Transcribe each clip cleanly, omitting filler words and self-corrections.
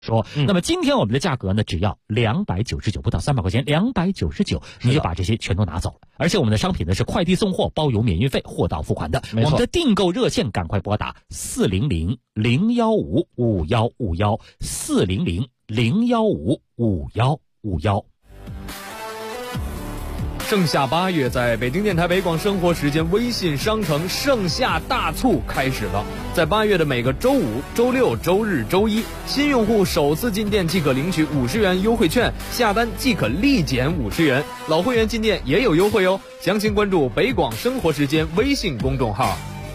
说，那么今天我们的价格呢，只要299，不到300块钱，299，你就把这些全都拿走。而且我们的商品呢是快递送货，包邮免运费，货到付款的。我们的订购热线赶快拨打400-015-5151，400-015-5151。 盛夏8月，在北京电台北广生活时间微信商城盛夏大促开始了。在8月的每个周五、周六、周日、周一，新用户首次进店即可领取50元优惠券，下单即可立减50元。老会员进店也有优惠哦。详情关注北广生活时间微信公众号。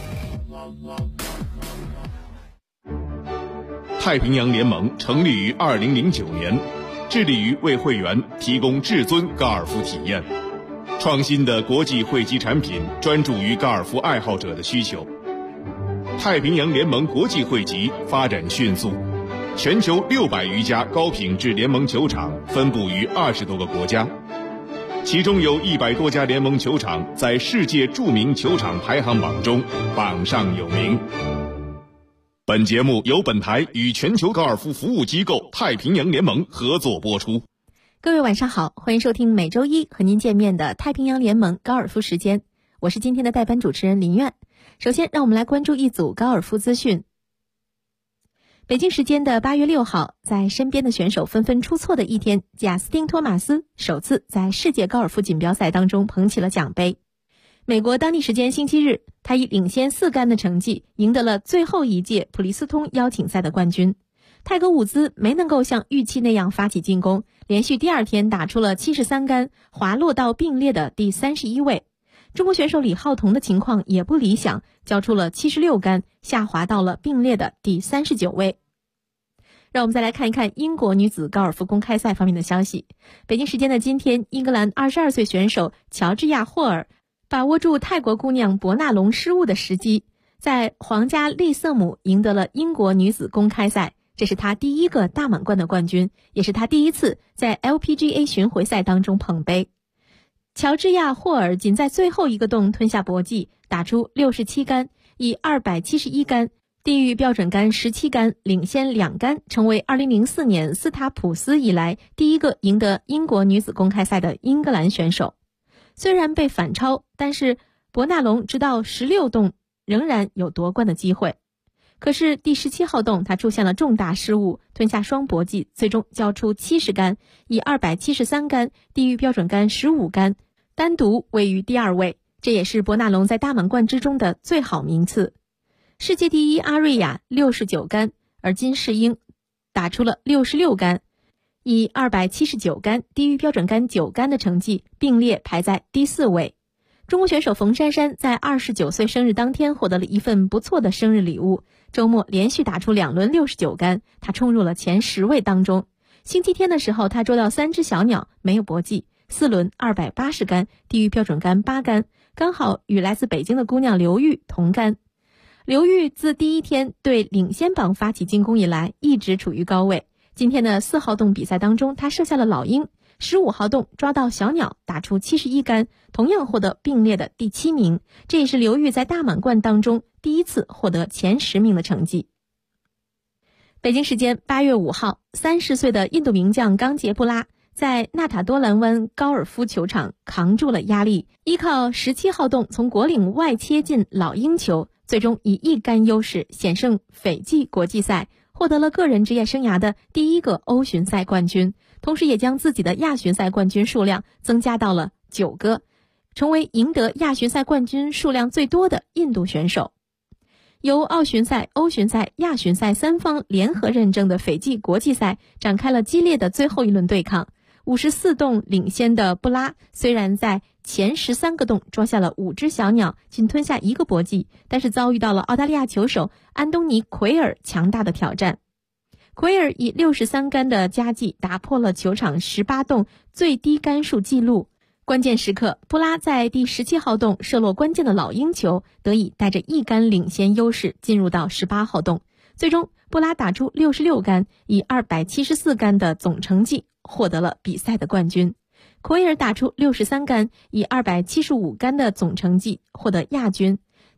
太平洋联盟成立于2009年，致力于为会员提供至尊高尔夫体验。创新的国际会籍产品专注于高尔夫爱好者的需求。太平洋联盟国际会籍发展迅速，全球600余家高品质联盟球场分布于20多个国家，其中有100多家联盟球场在世界著名球场排行榜中榜上有名。本节目由本台与全球高尔夫服务机构太平洋联盟合作播出。 各位晚上好，欢迎收听每周一和您见面的太平洋联盟高尔夫时间，我是今天的代班主持人林苑。首先让我们来关注一组高尔夫资讯。北京时间的8月6号，在身边的选手纷纷出错的一天，贾斯汀·托马斯首次在世界高尔夫锦标赛当中捧起了奖杯。美国当地时间星期日，他以领先4杆的成绩赢得了最后一届普利斯通邀请赛的冠军。泰格伍兹没能够像预期那样发起进攻，连续第二天打出了73杆，滑落到并列的第31位。中国选手李浩彤的情况也不理想，交出了76杆，下滑到了并列的第39位。让我们再来看一看英国女子高尔夫公开赛方面的消息。北京时间的今天，英格兰22岁选手乔治亚·霍尔把握住泰国姑娘伯纳龙失误的时机，在皇家利瑟姆赢得了英国女子公开赛。这是他第一个大满贯的冠军，也是他第一次在 LPGA 巡回赛当中捧杯。乔治亚·霍尔仅在最后一个洞吞下搏击，打出67杆，以271杆，低于标准杆17杆，领先2杆，成为2004年斯塔普斯以来第一个赢得英国女子公开赛的英格兰选手。虽然被反超，但是伯纳龙直到16洞仍然有夺冠的机会。可是第17号洞他出现了重大失误，吞下双搏击，最终交出70杆，以273杆，低于标准杆15杆，单独位于第2位，这也是伯纳龙在大满贯之中的最好名次。世界第一阿瑞亚69杆，而金世英打出了66杆，以279杆，低于标准杆9杆的成绩并列排在第4位。中国选手冯珊珊在29岁生日当天获得了一份不错的生日礼物，周末连续打出2轮69杆，她冲入了前10位当中。星期天的时候，她捉到3只小鸟，没有搏击，4轮280杆，低于标准杆8杆，刚好与来自北京的姑娘刘玉同杆。刘玉自第一天对领先榜发起进攻以来，一直处于高位。今天的4号洞比赛当中，她射下了老鹰，15号洞抓到小鸟，打出71杆，同样获得并列的第7名，这也是刘玉在大满贯当中第一次获得前10名的成绩。北京时间8月5号，30岁的印度名将冈杰布拉在纳塔多兰湾高尔夫球场扛住了压力，依靠17号洞从果岭外切进老鹰球，最终以1杆优势险胜斐济国际赛，获得了个人职业生涯的第一个欧巡赛冠军，同时也将自己的亚巡赛冠军数量增加到了9个，成为赢得亚巡赛冠军数量最多的印度选手。由澳巡赛、欧巡赛、亚巡赛3方联合认证的斐济国际赛展开了激烈的最后一轮对抗。54洞领先的布拉虽然在前13个洞抓下了5只小鸟，仅吞下1个搏击，但是遭遇到了澳大利亚球手安东尼·奎尔强大的挑战。奎尔以63杆的佳绩打破了球场18洞最低杆数纪录。关键时刻，布拉在第17号洞射落关键的老鹰球，得以带着1杆领先优势进入到18号洞。最终，布拉打出66杆，以274杆的总成绩获得了比赛的冠军。奎尔打出63杆，以275杆的总成绩获得亚军。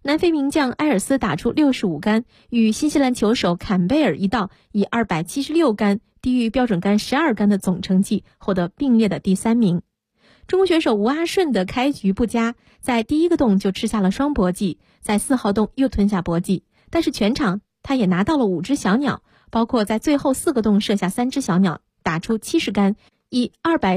南非名将埃尔斯打出65杆，与新西兰球手坎贝尔一道，以276杆低于标准杆12杆的总成绩获得并列的第3名。中国选手吴阿顺的开局不佳，在第1个洞就吃下了双搏击，在4号洞又吞下搏击，但是全场他也拿到了5只小鸟，包括在最后4个洞射下3只小鸟，打出70杆，以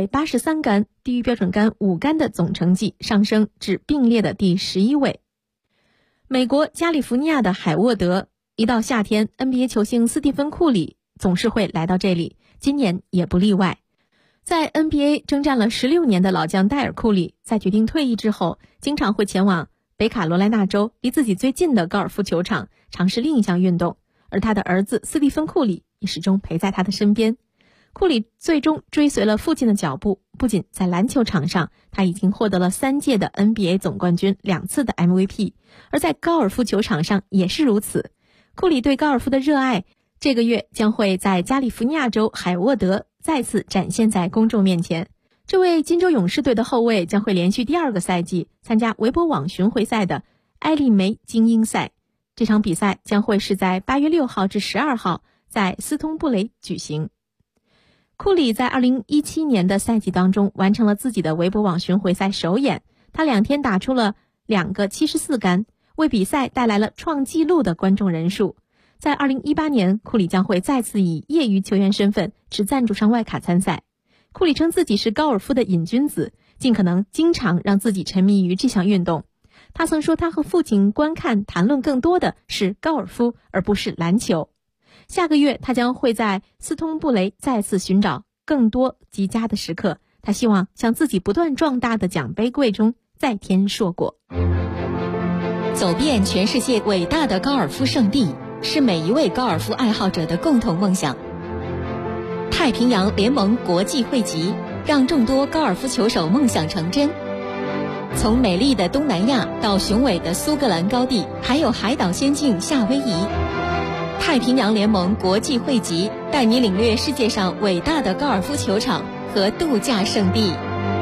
283杆低于标准杆5杆的总成绩上升至并列的第11位。美国加利福尼亚的海沃德，一到夏天 NBA 球星斯蒂芬·库里总是会来到这里，今年也不例外。在 NBA 征战了16年的老将戴尔·库里，在决定退役之后，经常会前往北卡罗来纳州离自己最近的高尔夫球场尝试另一项运动，而他的儿子斯蒂芬·库里也始终陪在他的身边。库里最终追随了父亲的脚步，不仅在篮球场上，他已经获得了3届的 NBA 总冠军，2次的 MVP， 而在高尔夫球场上也是如此。库里对高尔夫的热爱，这个月将会在加利福尼亚州海沃德再次展现在公众面前。这位金州勇士队的后卫将会连续第2个赛季参加维博网巡回赛的埃利梅精英赛，这场比赛将会是在8月6号至12号在斯通布雷举行。库里在2017年的赛季当中完成了自己的维博网巡回赛首演，他2天打出了2个74杆，为比赛带来了创纪录的观众人数。在2018年，库里将会再次以业余球员身份持赞助商外卡参赛。库里称自己是高尔夫的瘾君子，尽可能经常让自己沉迷于这项运动。他曾说他和父亲观看谈论更多的是高尔夫而不是篮球。下个月他将会在斯通布雷再次寻找更多极佳的时刻，他希望向自己不断壮大的奖杯柜中再添硕果。 走遍全世界伟大的高尔夫圣地，是每一位高尔夫爱好者的共同梦想。太平洋联盟国际汇集，让众多高尔夫球手梦想成真。从美丽的东南亚到雄伟的苏格兰高地，还有海岛仙境夏威夷，太平洋联盟国际汇集带你领略世界上伟大的高尔夫球场和度假胜地。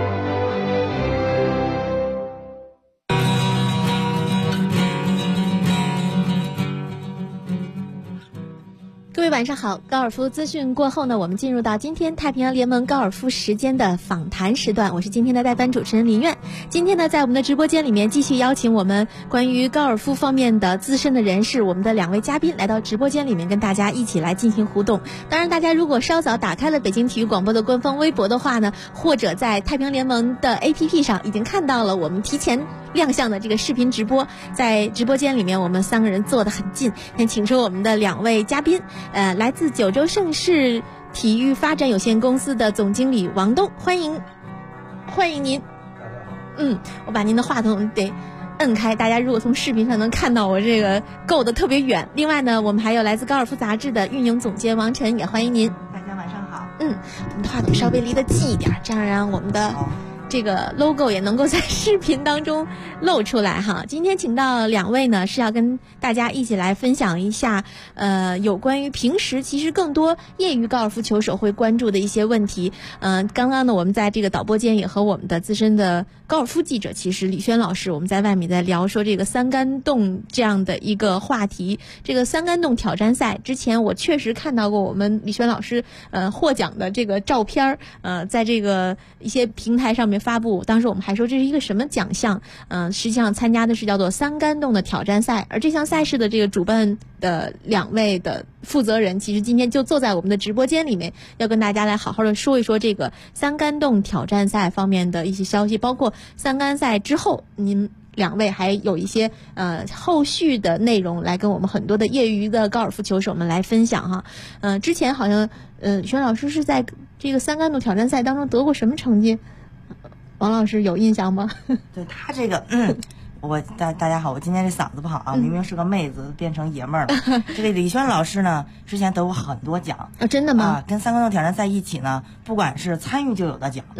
各位晚上好，高尔夫资讯过后呢，我们进入到今天太平洋联盟高尔夫时间的访谈时段，我是今天的代班主持人林苑。今天呢，在我们的直播间里面继续邀请我们关于高尔夫方面的资深的人士，我们的2位嘉宾来到直播间里面跟大家一起来进行互动。当然大家如果稍早打开了北京体育广播的官方微博的话呢，或者在太平洋联盟的 APP 上已经看到了我们提前亮相的这个视频直播。在直播间里面我们3个人坐得很近，先请出我们的2位嘉宾，来自九州盛世体育发展有限公司的总经理王东，欢迎您。我把您的话筒得摁开，大家如果从视频上能看到我这个够得特别远。另外呢，我们还有来自高尔夫杂志的运营总监王晨，也欢迎您。 大家晚上好。 我们的话筒稍微离得近一点，这样让我们的这个 logo 也能够在视频当中露出来哈。今天请到2位呢，是要跟大家一起来分享一下有关于平时其实更多业余高尔夫球手会关注的一些问题。刚刚呢，我们在这个导播间也和我们的资深的高尔夫记者其实李轩老师，我们在外面在聊说这个3杆洞这样的一个话题。这个3杆洞挑战赛之前我确实看到过我们李轩老师获奖的这个照片，在这个一些平台上面发布，当时我们还说这是一个什么奖项，实际上参加的是叫做3杆洞的挑战赛。而这项赛事的这个主办的2位的负责人，其实今天就坐在我们的直播间里面，要跟大家来好好的说一说这个3杆洞挑战赛方面的一些消息，包括3杆赛之后您2位还有一些后续的内容来跟我们很多的业余的高尔夫球手们来分享哈。之前好像轩老师是在这个3杆洞挑战赛当中得过什么成绩？王老师有印象吗？ 对他这个大家好，我今天这嗓子不好啊，明明是个妹子变成爷们儿了。这个李轩老师呢，之前得过很多奖真的吗？ 跟3杆洞挑战赛一起呢，不管是参与就有的奖，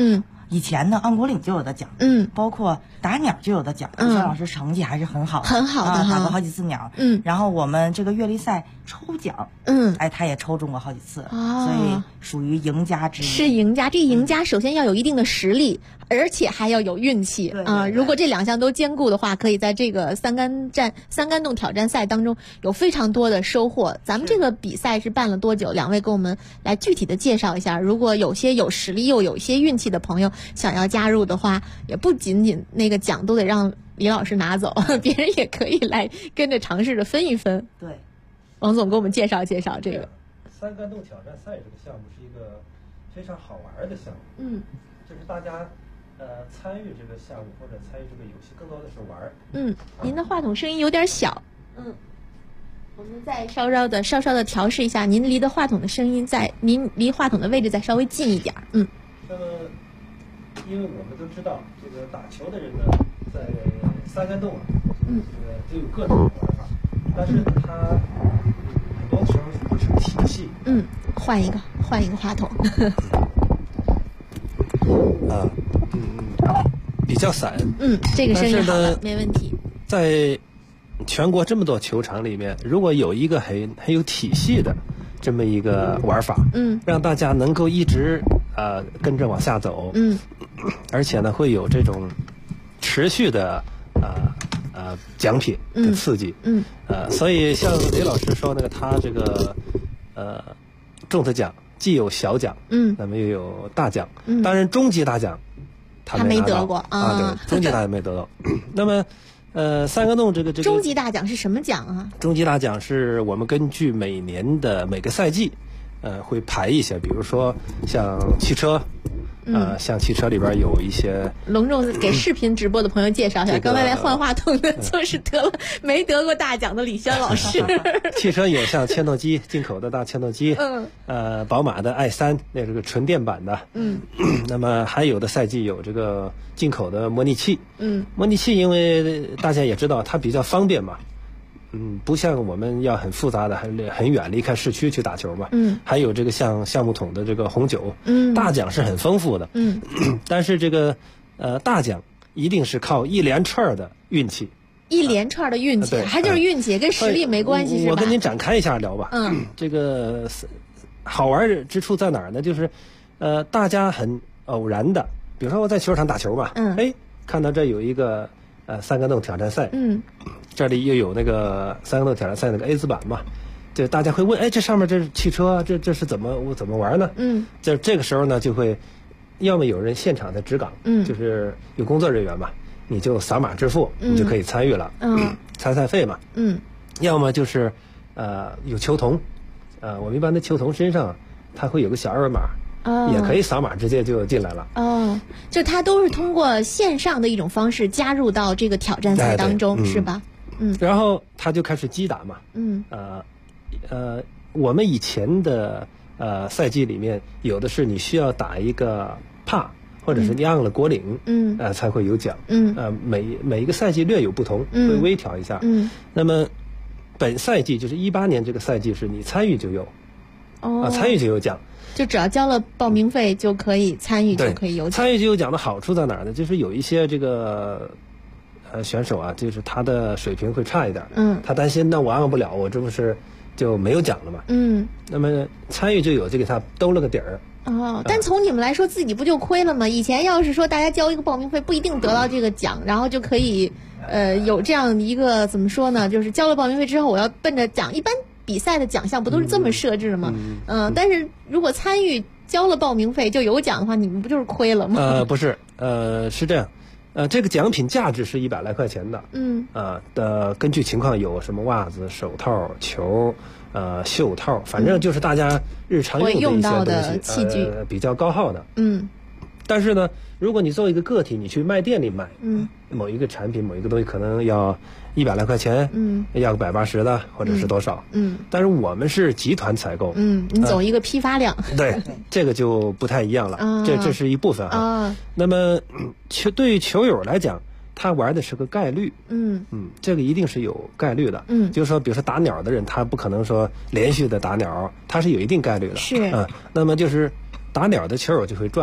以前呢，按国岭就有的奖，包括打鸟就有的奖。李轩老师成绩还是很好的， 很好的， 打过好几次鸟。然后我们这个阅历赛抽奖，他也抽中过好几次，所以属于赢家之一。 是赢家，这赢家首先要有一定的实力，而且还要有运气啊。如果这2项都兼顾的话，可以在这个三竿洞挑战赛当中有非常多的收获。咱们这个比赛是办了多久？2位跟我们来具体的介绍一下。如果有些有实力又有一些运气的朋友想要加入的话，也不仅仅那个奖都得让李老师拿走，别人也可以来跟着尝试着分一分。 对， 王总给我们介绍介绍这个。 三竿洞挑战赛这个项目是一个非常好玩的项目，就是大家参与这个项目或者参与这个游戏，更多的是玩。 您的话筒声音有点小，我们再稍稍的调试一下，您离的话筒的声音您离话筒的位置再稍微近一点。 那么，因为我们都知道，这个打球的人呢，在三竿洞这个都有各种玩法，但是它很多时候是不成体系。 换一个话筒。 比较散。 这个声音好的，没问题。 在全国这么多球场里面，如果有一个很有体系的这么一个玩法，让大家能够一直跟着往下走，而且呢会有这种持续的奖品的刺激，所以像李老师说那个他这个中的奖既有小奖，那么又有大奖，当然终极大奖他没得过对，终极大奖没得到。那么三竿洞这个终极大奖是什么奖啊？ 终极大奖是我们根据每年的每个赛季，会排一些，比如说像汽车，像汽车里边有一些。 隆重给视频直播的朋友介绍一下，刚才来换话筒的就是没得过大奖的李轩老师。 汽车有像切诺基进口的大切诺基，宝马的 i3，那是个纯电版的，那么还有的赛季有这个进口的模拟器，模拟器因为大家也知道它比较方便嘛。不像我们要很复杂的很远离开市区去打球嘛，还有这个像橡木桶的这个红酒，大奖是很丰富的，但是这个大奖一定是靠一连串的运气， 一连串的运气，还就是运气，跟实力没关系，是吧？ 我跟您展开一下聊吧，这个好玩之处在哪儿呢？就是大家很偶然的，比如说我在球场打球嘛，看到这有一个三竿洞挑战赛，这里又有那个三竿洞挑战赛那个 A 字板嘛，就大家会问，这上面这是汽车，这是怎么玩呢？这个时候呢，就会要么有人现场在执岗，就是有工作人员嘛，你就扫码支付，你就可以参与了，参赛费嘛，要么就是有球童，我们一般的球童身上他会有个小二维码。也可以扫码直接就进来了。 就他都是通过线上的一种方式加入到这个挑战赛当中，是吧？ 然后他就开始击打嘛。我们以前的赛季里面有的是你需要打一个帕，或者是你按了国岭，才会有奖。每一个赛季略有不同，会微调一下。那么本赛季就是18年这个赛季是你参与就有，参与就有奖。 就只要交了报名费就可以参与，就可以有奖。 参与就有奖的好处在哪儿呢？就是有一些这个选手啊，就是他的水平会差一点，他担心那我按不了，我这不是就没有奖了嘛？那么参与就有，就给他兜了个底儿。 但从你们来说，自己不就亏了吗？以前要是说大家交一个报名费，不一定得到这个奖，然后就可以有这样一个怎么说呢？就是交了报名费之后，我要奔着奖，一般比赛的奖项不都是这么设置的吗？但是如果参与交了报名费就有奖的话，你们不就是亏了吗？ 不是，是这样，这个奖品价值是100来块钱的，根据情况有什么袜子、手套、球、袖套，反正就是大家日常用的一些器具， 比较高耗的。但是呢，如果你作为一个个体，你去卖店里买，某一个产品、某一个东西可能要100来块钱，要个180的或者是多少，但是我们是集团采购， 你走一个批发量， 对，这个就不太一样了，这是一部分啊。那么对于球友来讲，他玩的是个概率，这个一定是有概率的，就是说，比如说打鸟的人，他不可能说连续的打鸟，他是有一定概率的， 是， 那么就是打鸟的球友就会赚了。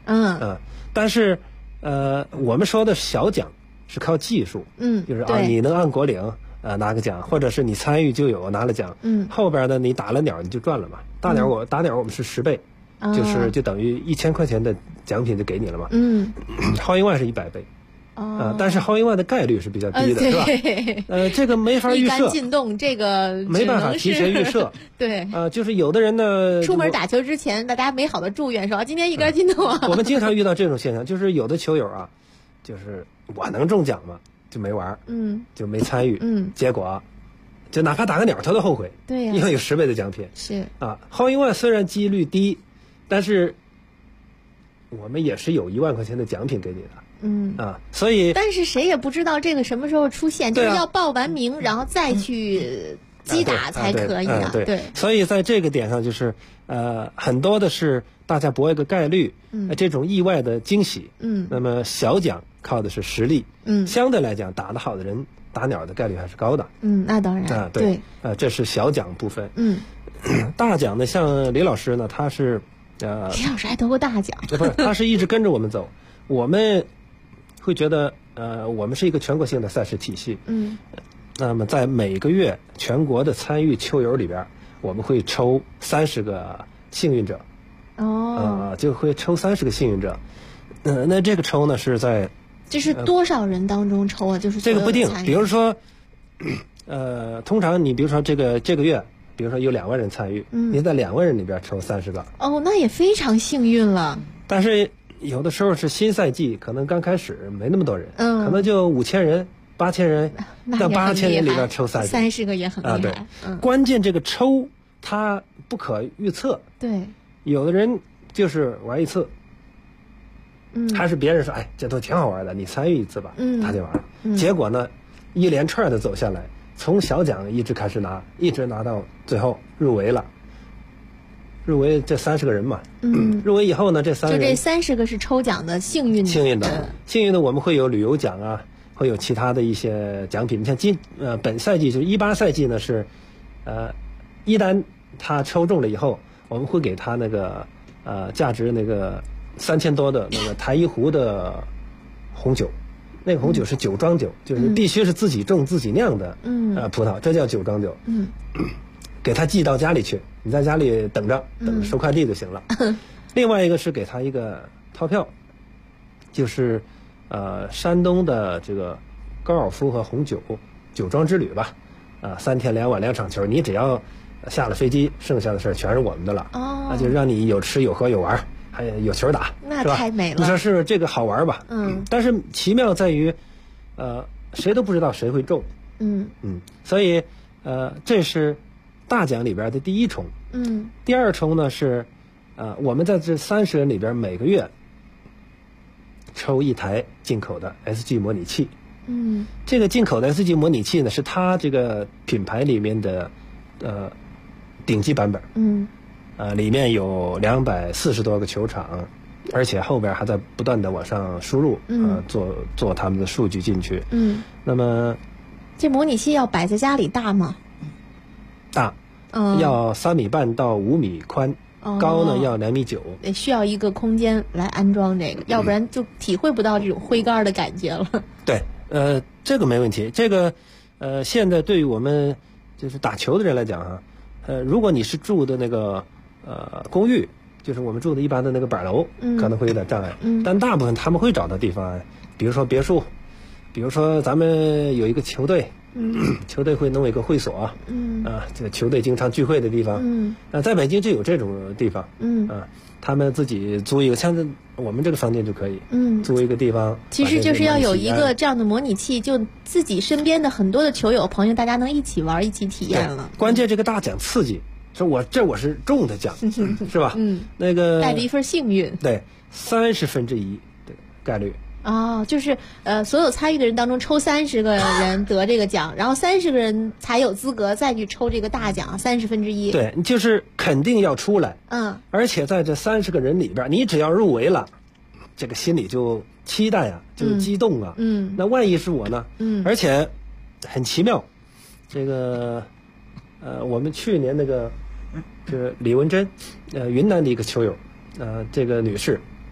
但是我们说的小奖是靠技术，就是你能按果岭拿个奖，或者是你参与就有拿了奖，后边的你打了鸟你就赚了嘛。打鸟我们是10倍，就等于1000块钱的奖品就给你了嘛。Hole-in-one 是100倍。但是Hole-in-one的概率是比较低的，是吧？这个没法预设， 一杆进洞，这个没办法提前预设。 对， 就是有的人呢， 出门打球之前，大家美好的祝愿说今天一杆进洞啊。 我们经常遇到这种现象，就是有的球友啊，就是我能中奖吗？就没玩，就没参与，结果就哪怕打个鸟，他都后悔。 对呀， 因为有10倍的奖品。 是 Hole-in-one虽然几率低，但是我们也是有1万块钱的奖品给你的。所以， 但是谁也不知道这个什么时候出现，就是要报完名，然后再去击打才可以啊。 对，所以在这个点上，就是很多的是大家博一个概率，这种意外的惊喜。那么小奖靠的是实力。相对来讲，打得好的人打鸟的概率还是高的。 那当然对，这是小奖部分。大奖呢，像李老师呢，他是李老师还得过大奖， 不是，他是一直跟着我们走，我们会觉得我们是一个全国性的赛事体系。那么在每个月全国的参与球友里边，我们会抽30个幸运者。就会抽30个幸运者。那这个抽呢是在这是多少人当中抽啊？就是这个不定，比如说通常你比如说这个月，比如说有2万人参与，你在2万人里边抽30个。 那也非常幸运了。 但是有的时候是新赛季，可能刚开始没那么多人，可能就5000人、8000人，那8000人里边抽 30个也很厉害。 对，关键这个抽它不可预测。 对， 有的人就是玩一次，还是别人说这都挺好玩的，你参与一次吧，他就玩。结果呢，一连串的走下来，从小奖一直开始拿，一直拿到最后入围了。入围这30个人嘛，入围以后呢，这 30个是抽奖的幸运的，我们会有旅游奖啊，会有其他的一些奖品。你像本赛季就是18赛季呢是，一旦他抽中了以后，我们会给他那个价值那个3000多的那个台一湖的红酒，那个红酒是酒庄酒，就是必须是自己种自己酿的葡萄，这叫酒庄酒。给他寄到家里去，你在家里等着收快递就行了。另外一个是给他一个套票，就是山东的这个高尔夫和红酒酒庄之旅吧。3天2晚2场球，你只要下了飞机，剩下的事全是我们的了。那就让你有吃有喝有玩，还有球打， 那太美了。 你说是不是这个好玩吧？但是奇妙在于，谁都不知道谁会中。所以这是大奖里边的第一重。第二重呢是我们在这30人里边每个月抽1台进口的 SG 模拟器。这个进口的 SG 模拟器呢是它这个品牌里面的顶级版本。里面有240多个球场，而且后边还在不断的往上输入，做他们的数据进去。那么这模拟器要摆在家里大吗？ 大，要3.5米到5米宽，高呢要2.9米。 得需要一个空间来安装这个，要不然就体会不到这种挥杆的感觉了。 对，这个没问题。这个现在对于我们就是打球的人来讲啊，如果你是住的那个公寓，就是我们住的一般的那个板楼，可能会有点障碍。但大部分他们会找到地方，比如说别墅，比如说咱们有一个球队，球队会弄一个会所，这个球队经常聚会的地方，在北京就有这种地方，他们自己租一个，像我们这个房间就可以，租一个地方。 其实就是要有一个这样的模拟器，就自己身边的很多的球友朋友，大家能一起玩，一起体验了。 关键这个大奖刺激，说我是中的奖，是吧？那个带着一份幸运， 对，1/30的概率。 就是所有参与的人当中抽30个人得这个奖，然后30个人才有资格再去抽这个大奖1/30。 对，就是肯定要出来。而且在这30个人里边，你只要入围了，这个心里就期待啊，就激动啊。那万一是我呢？而且很奇妙，这个我们去年那个就是李文珍，云南的一个球友，这个女士，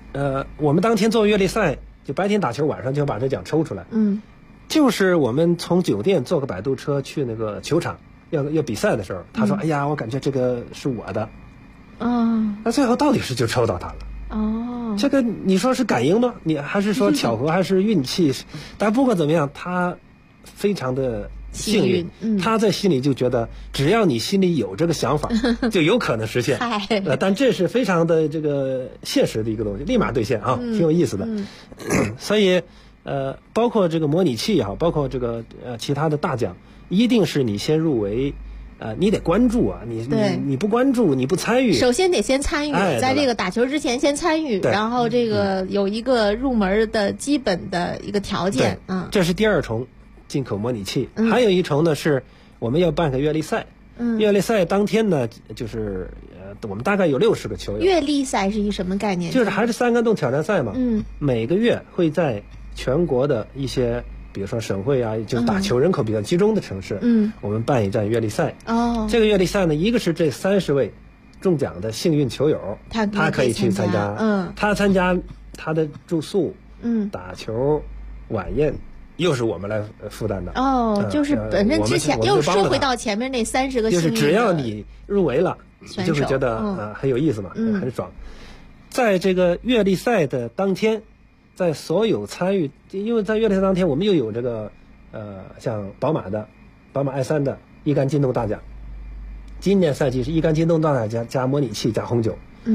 我们当天做月历赛，就白天打球，晚上就把这奖抽出来。就是我们从酒店坐个摆渡车去那个球场要比赛的时候，他说：“哎呀，我感觉这个是我的。”那最后到底是就抽到他了。这个你说是感应吗？你还是说巧合，还是运气？但不管怎么样，他非常的幸运。他在心里就觉得，只要你心里有这个想法，就有可能实现。但这是非常的这个现实的一个东西，立马兑现啊，挺有意思的。所以包括这个模拟器也好，包括这个其他的大奖，一定是你先入围。你得关注啊！你不关注，你不参与， 首先得先参与，在这个打球之前先参与，然后这个有一个入门的基本的一个条件。 这是第二重进口模拟器，还有一重呢是我们要办个月历赛。月历赛当天呢，就是我们大概有60个球友。 月历赛是一什么概念？ 就是还是三竿洞挑战赛嘛。每个月会在全国的一些。比如说省会啊，就是打球人口比较集中的城市，我们办一站月历赛。这个月历赛呢，一个是这30位中奖的幸运球友，他可以去参加。他参加他的住宿，打球、晚宴，又是我们来负担的。 就是本身之前又说回到前面那30个幸运， 就是只要你入围了，你就会觉得很有意思嘛，很爽。在这个月历赛的当天。在所有参与，因为在月历赛当天，我们又有这个像宝马 i3 的一杆金豆大奖，今年赛季是一杆金豆大奖加模拟器加红酒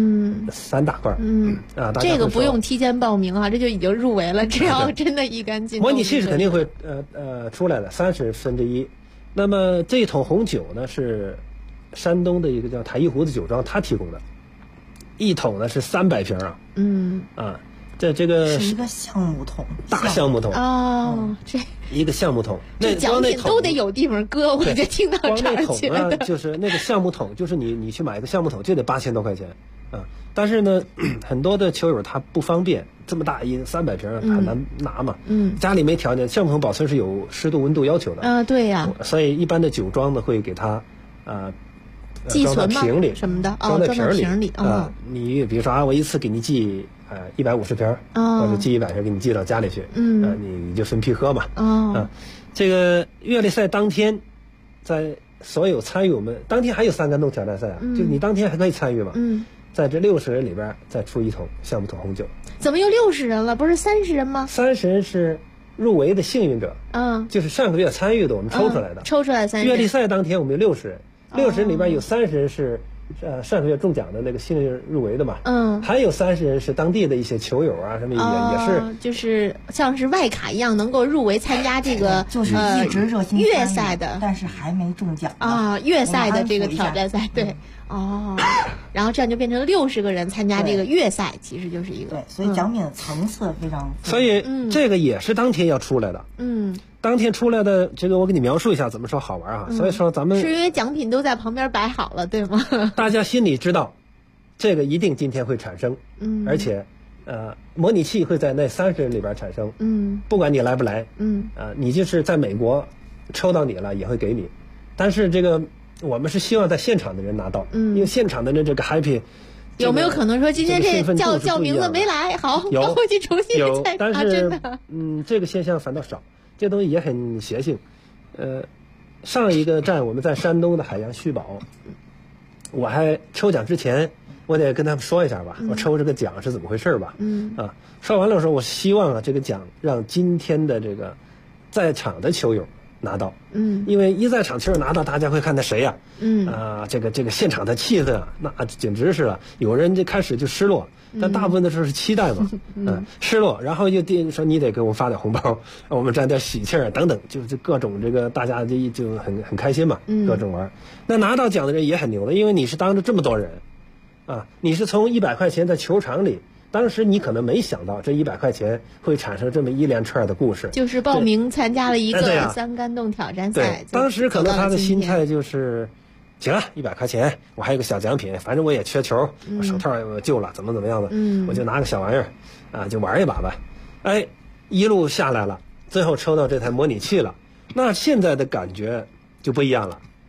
，3大块。 这个不用提前报名啊，这就已经入围了。只要真的一杆金豆， 模拟器是肯定会出来的1/30。那么这一桶红酒呢，是山东的一个叫台一湖子酒庄他提供的，一桶呢是300瓶啊。这个是一个橡木桶， 大橡木桶这一个橡木桶， 这奖品都得有地方搁，我就听到这儿去了。 就是那个橡木桶，就是你去买一个橡木桶就得8000多块钱但是呢，很多的球友他不方便，这么大一300瓶很难拿嘛。家里没条件，橡木桶保存是有湿度温度要求的对呀。 所以一般的酒庄呢会给他寄存吗？ 瓶里什么的装在瓶里你比如说我一次给你寄150瓶或者寄100瓶给你寄到家里去，你就分批喝嘛。这个月历赛当天，在所有参与我们当天还有3杆洞挑战赛就你当天还可以参与嘛。在这60人里边再出一桶橡木桶红酒。 怎么又60人了？不是30人吗 ？30人是入围的幸运者，就是上个月参与的，我们抽出来的。 抽出来30人。 月历赛当天我们有60人，60人里边有30人是。上个月中奖的那个幸运入围的嘛，还有30人是当地的一些球友啊，什么也是， 就是像是外卡一样能够入围参加这个就是一直热心月赛的， 但是还没中奖月赛的这个挑战赛，对，然后这样就变成60个人参加这个月赛，其实就是一个对，所以奖品的层次非常， 所以这个也是当天要出来的，当天出来的这个我给你描述一下怎么说好玩所以说咱们是因为奖品都在旁边摆好了，对吗？ 大家心里知道，这个一定今天会产生，而且模拟器会在那30人里边产生，不管你来不来，你就是在美国抽到你了也会给你，但是这个我们是希望在现场的人拿到，因为现场的人这个 happy。 有没有可能说今天这叫名字没来，好，要回去重新再但是这个现象反倒少，这东西也很邪性。上一个站我们在山东的海洋旭宝，我还抽奖之前我得跟他们说一下吧，我抽这个奖是怎么回事吧。说完了说我希望这个奖让今天的这个在场的球友拿到，因为一在场球友拿到，大家会看他谁呀？这个现场的气氛那简直是有人就开始就失落，但大部分的时候是期待嘛，失落，然后就说你得给我们发点红包，我们沾点喜气儿等等，就是各种这个大家就很开心嘛，各种玩。那拿到奖的人也很牛的，因为你是当着这么多人，你是从100块钱在球场里。当时你可能没想到这100块钱会产生这么一连串的故事， 就是报名参加了一个3杆洞挑战赛。 当时可能他的心态就是，行了，100块钱，我还有个小奖品，反正我也缺球，我手套我旧了，怎么样的，我就拿个小玩意儿，就玩一把吧。一路下来了，最后抽到这台模拟器了，那现在的感觉就不一样了。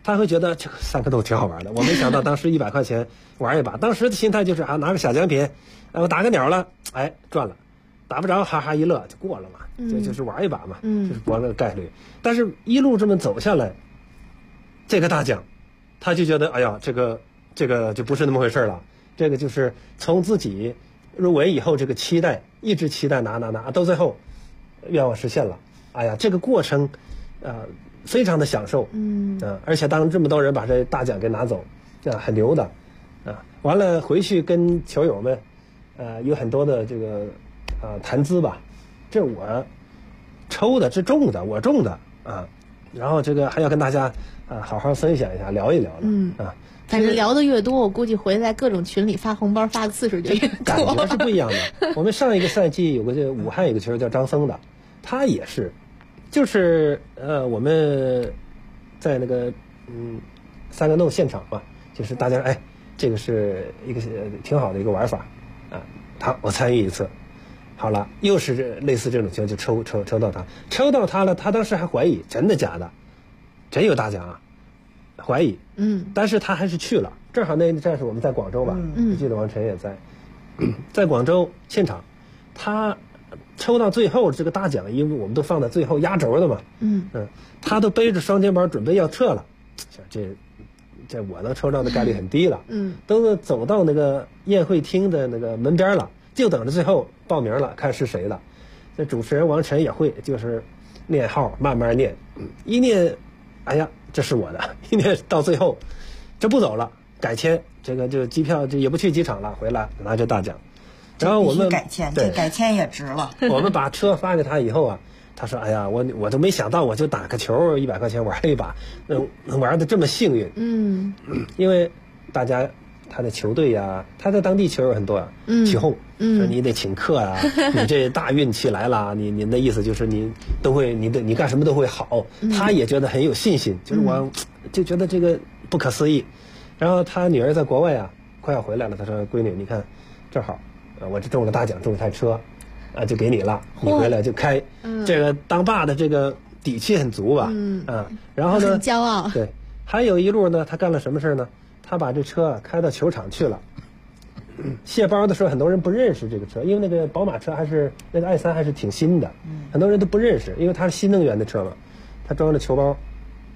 他会觉得这个三个洞挺好玩的。我没想到当时100块钱玩一把，当时的心态就是啊，拿个小奖品，我打个鸟了，哎，赚了，打不着哈哈一乐就过了嘛，就是玩一把嘛，就是博那个概率。但是一路这么走下来，这个大奖，他就觉得哎呀，这个就不是那么回事了。这个就是从自己入围以后，这个期待一直期待拿，到最后愿望实现了。哎呀，这个过程，非常的享受，而且当这么多人把这大奖给拿走，很牛的，完了回去跟球友们，有很多的这个谈资吧，这我抽的，这中的，我中的啊，然后这个还要跟大家好好分享一下，聊一聊了反正聊得越多，我估计回来各种群里发红包发的次数就越多， 感觉是不一样的。我们上一个赛季有个这武汉有个球叫张僧的，他也是。就是我们在那个三个洞现场嘛，就是大家这个是一个挺好的一个玩法我参与一次，好了，又是类似这种情况，就抽到他了，他当时还怀疑真的假的，真有大奖啊，怀疑，但是他还是去了，正好那一站是我们在广州吧，我记得王晨也在广州现场，他抽到最后这个大奖，因为我们都放在最后压轴的嘛，他都背着双肩包准备要撤了，这我能抽到的概率很低了，都走到那个宴会厅的那个门边了，就等着最后报名了，看是谁的。这主持人王晨也会就是念号，慢慢念，一念，哎呀，这是我的，一念到最后，这不走了，改签，这个就机票就也不去机场了，回来拿着大奖。然后我们改签，这改签也值了。 我们把车发给他以后他说：“哎呀，我都没想到，我就打个球100块钱玩一把，能玩的这么幸运。”因为大家他的球队他在当地球友很多起哄，说你得请客你这大运气来了，您的意思就是你都会，你干什么都会好。他也觉得很有信心，就是我就觉得这个不可思议。然后他女儿在国外快要回来了，他说：“闺女，你看，正好。”我这中了大奖，中一台车，就给你了，你回来就开。这个当爸的这个底气很足吧？然后呢， 很骄傲。 对，还有一路呢，他干了什么事呢？他把这车开到球场去了。卸包的时候，很多人不认识这个车，因为那个宝马车还是那个i3还是挺新的，很多人都不认识，因为它是新能源的车嘛。他装着球包，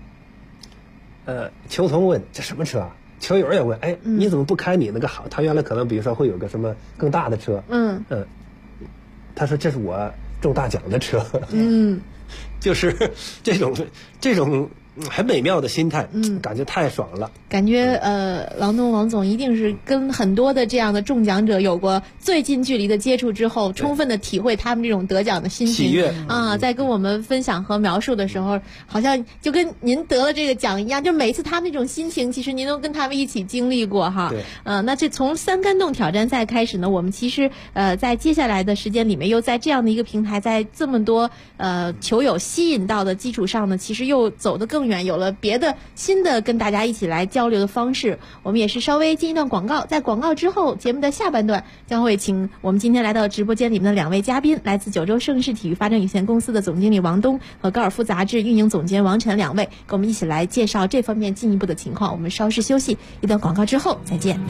球童问这什么车啊？球友也问，你怎么不开你那个好？他原来可能比如说会有个什么更大的车，他说这是我中大奖的车，就是这种很美妙的心态，感觉太爽了。 感觉郎东王总一定是跟很多的这样的中奖者有过最近距离的接触之后，充分的体会他们这种得奖的心情， 喜悦在跟我们分享和描述的时候，好像就跟您得了这个奖一样，就每次他们那种心情，其实您都跟他们一起经历过哈。那这从三杆洞挑战赛开始呢，我们其实在接下来的时间里面，又在这样的一个平台，在这么多球友吸引到的基础上呢，其实又走得更远，有了别的新的跟大家一起来交流的方式。我们也是稍微进一段广告，在广告之后，节目的下半段将会请我们今天来到直播间里面的两位嘉宾，来自九州盛世体育发展有限公司的总经理王东和高尔夫杂志运营总监王晨两位，跟我们一起来介绍这方面进一步的情况。我们稍事休息，一段广告之后再见。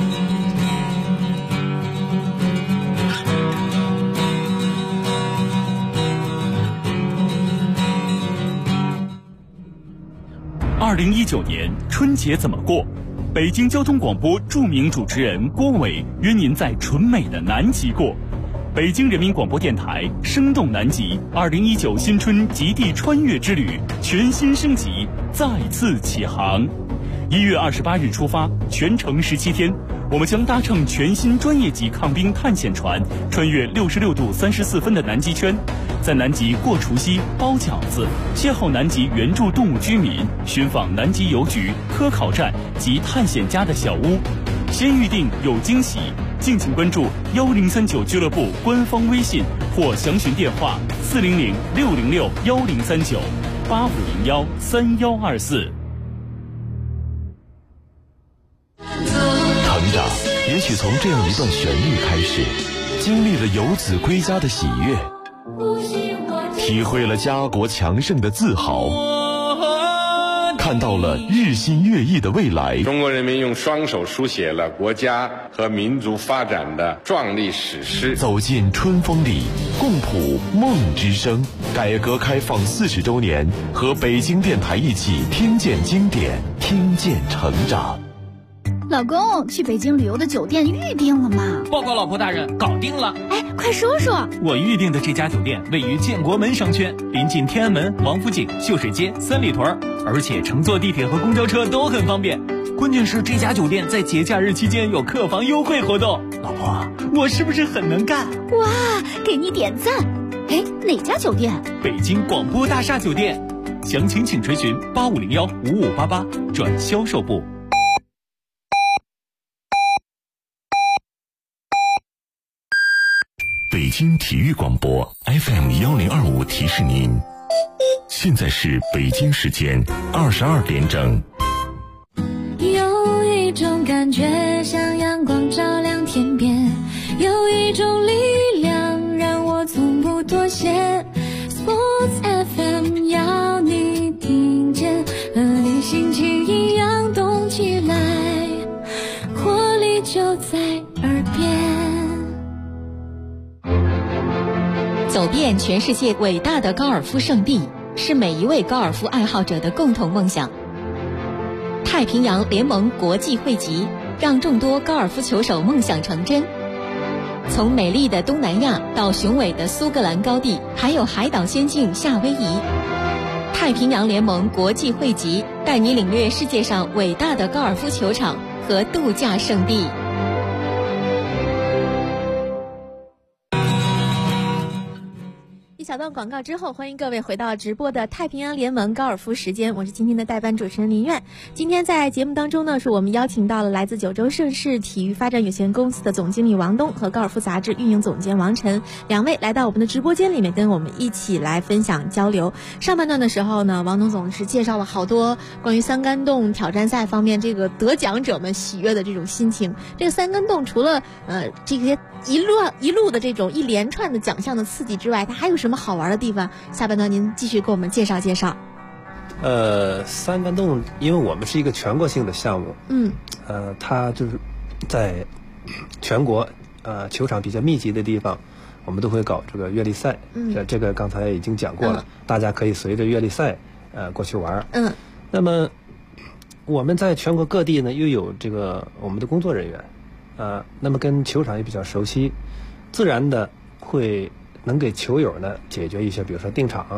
2019年春节怎么过？北京交通广播著名主持人郭伟约您在纯美的南极过。北京人民广播电台生动南极2019新春极地穿越之旅全新升级，再次起航。1月28日出发，全程17天，我们将搭乘全新专业级抗冰探险船，穿越66度34分的南极圈，在南极过除夕、包饺子，邂逅南极原住动物居民，寻访南极邮局、科考站及探险家的小屋。先预定有惊喜，敬请关注1039俱乐部官方微信或详询电话400-606-1039-8501-3124。 成长也许从这样一段旋律开始，经历了游子归家的喜悦，体会了家国强盛的自豪， 看到了日新月异的未来。 中国人民用双手书写了国家和民族发展的壮丽史诗。 走进春风里，共谱梦之声。改革开放40周年，和北京电台一起听见经典，听见成长。 老公，去北京旅游的酒店预定了吗？ 报告老婆大人，搞定了。 哎，快说说。 我预定的这家酒店位于建国门商圈，临近天安门、王府井、秀水街、三里屯，而且乘坐地铁和公交车都很方便。关键是这家酒店在节假日期间有客房优惠活动。老婆，我是不是很能干？ 哇，给你点赞。哎，哪家酒店？ 北京广播大厦酒店。详情请垂询8501-5588转销售部。 北京体育广播 FM1025提示您，现在是北京时间22点整。 有一种感觉像阳光照亮天边，有一种力量让我从不妥协。Sports FM 要你听见，和你心情一样动起来，活力就在耳边。 走遍全世界伟大的高尔夫圣地，是每一位高尔夫爱好者的共同梦想。太平洋联盟国际汇集，让众多高尔夫球手梦想成真。从美丽的东南亚到雄伟的苏格兰高地，还有海岛仙境夏威夷，太平洋联盟国际汇集带你领略世界上伟大的高尔夫球场和度假胜地。 小段广告之后，欢迎各位回到直播的太平洋联盟高尔夫时间，我是今天的代班主持人林苑。今天在节目当中呢，是我们邀请到了来自九州盛世体育发展有限公司的总经理王东和高尔夫杂志运营总监王晨两位来到我们的直播间里面，跟我们一起来分享交流。上半段的时候呢，王东总是介绍了好多关于三杆洞挑战赛方面这个得奖者们喜悦的这种心情。这个三杆洞除了这些一路的这种一连串的奖项的刺激之外，它还有什么好玩的地方？下半段您继续给我们介绍介绍。 三杆洞，因为我们是一个全国性的项目，它就是在全国球场比较密集的地方，我们都会搞这个月历赛。这个刚才已经讲过了，大家可以随着月历赛过去玩。那么我们在全国各地呢，又有这个我们的工作人员。那么跟球场也比较熟悉，自然的会能给球友呢解决一些，比如说订场，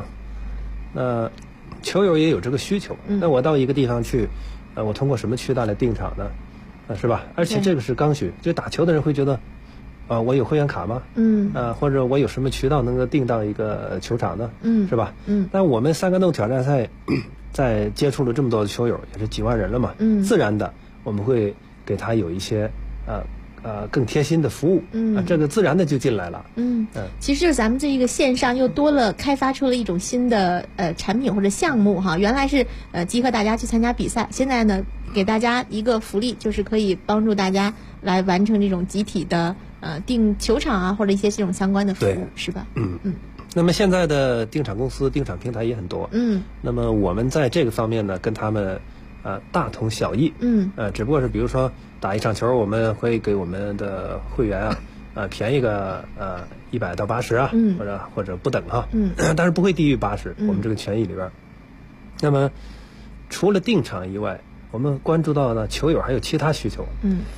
球友也有这个需求。那我到一个地方去，我通过什么渠道来订场呢？是吧？而且这个是刚需，就打球的人会觉得，我有会员卡吗？或者我有什么渠道能够订到一个球场呢？是吧？但我们三杆洞挑战赛在接触了这么多的球友，也是几万人了嘛，自然的我们会给他有一些更贴心的服务，这个自然的就进来了。 其实就是咱们这一个线上又多了开发出了一种新的产品或者项目哈。原来是集合大家去参加比赛，现在呢给大家一个福利，就是可以帮助大家来完成这种集体的订球场啊或者一些这种相关的服务，是吧？ 那么现在的订场公司、订场平台也很多。那么我们在这个方面呢，跟他们大同小异。只不过是比如说打一场球，我们会给我们的会员便宜个100到80啊，或者不等哈。但是不会低于80，我们这个权益里边。那么除了订场以外，我们关注到呢球友还有其他需求。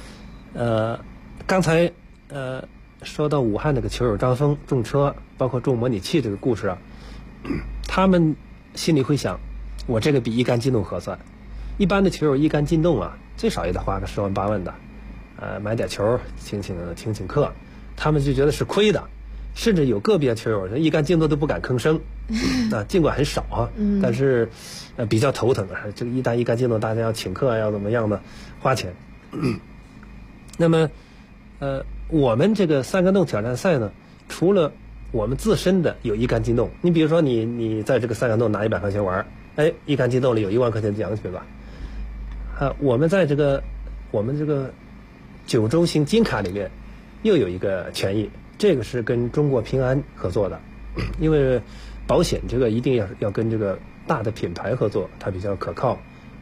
刚才说到武汉那个球友张峰中车，包括中模拟器这个故事啊，他们心里会想，我这个比一杆进洞合算。一般的球友一杆进洞啊，最少也得花个10万8万的，买点球请客，他们就觉得是亏的，甚至有个别球友一杆进洞都不敢吭声，尽管很少啊，但是比较头疼啊，这个一杆进洞大家要请客要怎么样的花钱。那么我们这个三杆洞挑战赛呢，除了我们自身的有一杆进洞，你比如说你在这个三杆洞拿100块钱玩，一杆进洞里有1万块钱的奖品吧。我们在我们这个九州行金卡里面又有一个权益，这个是跟中国平安合作的，因为保险这个一定要跟这个大的品牌合作，它比较可靠，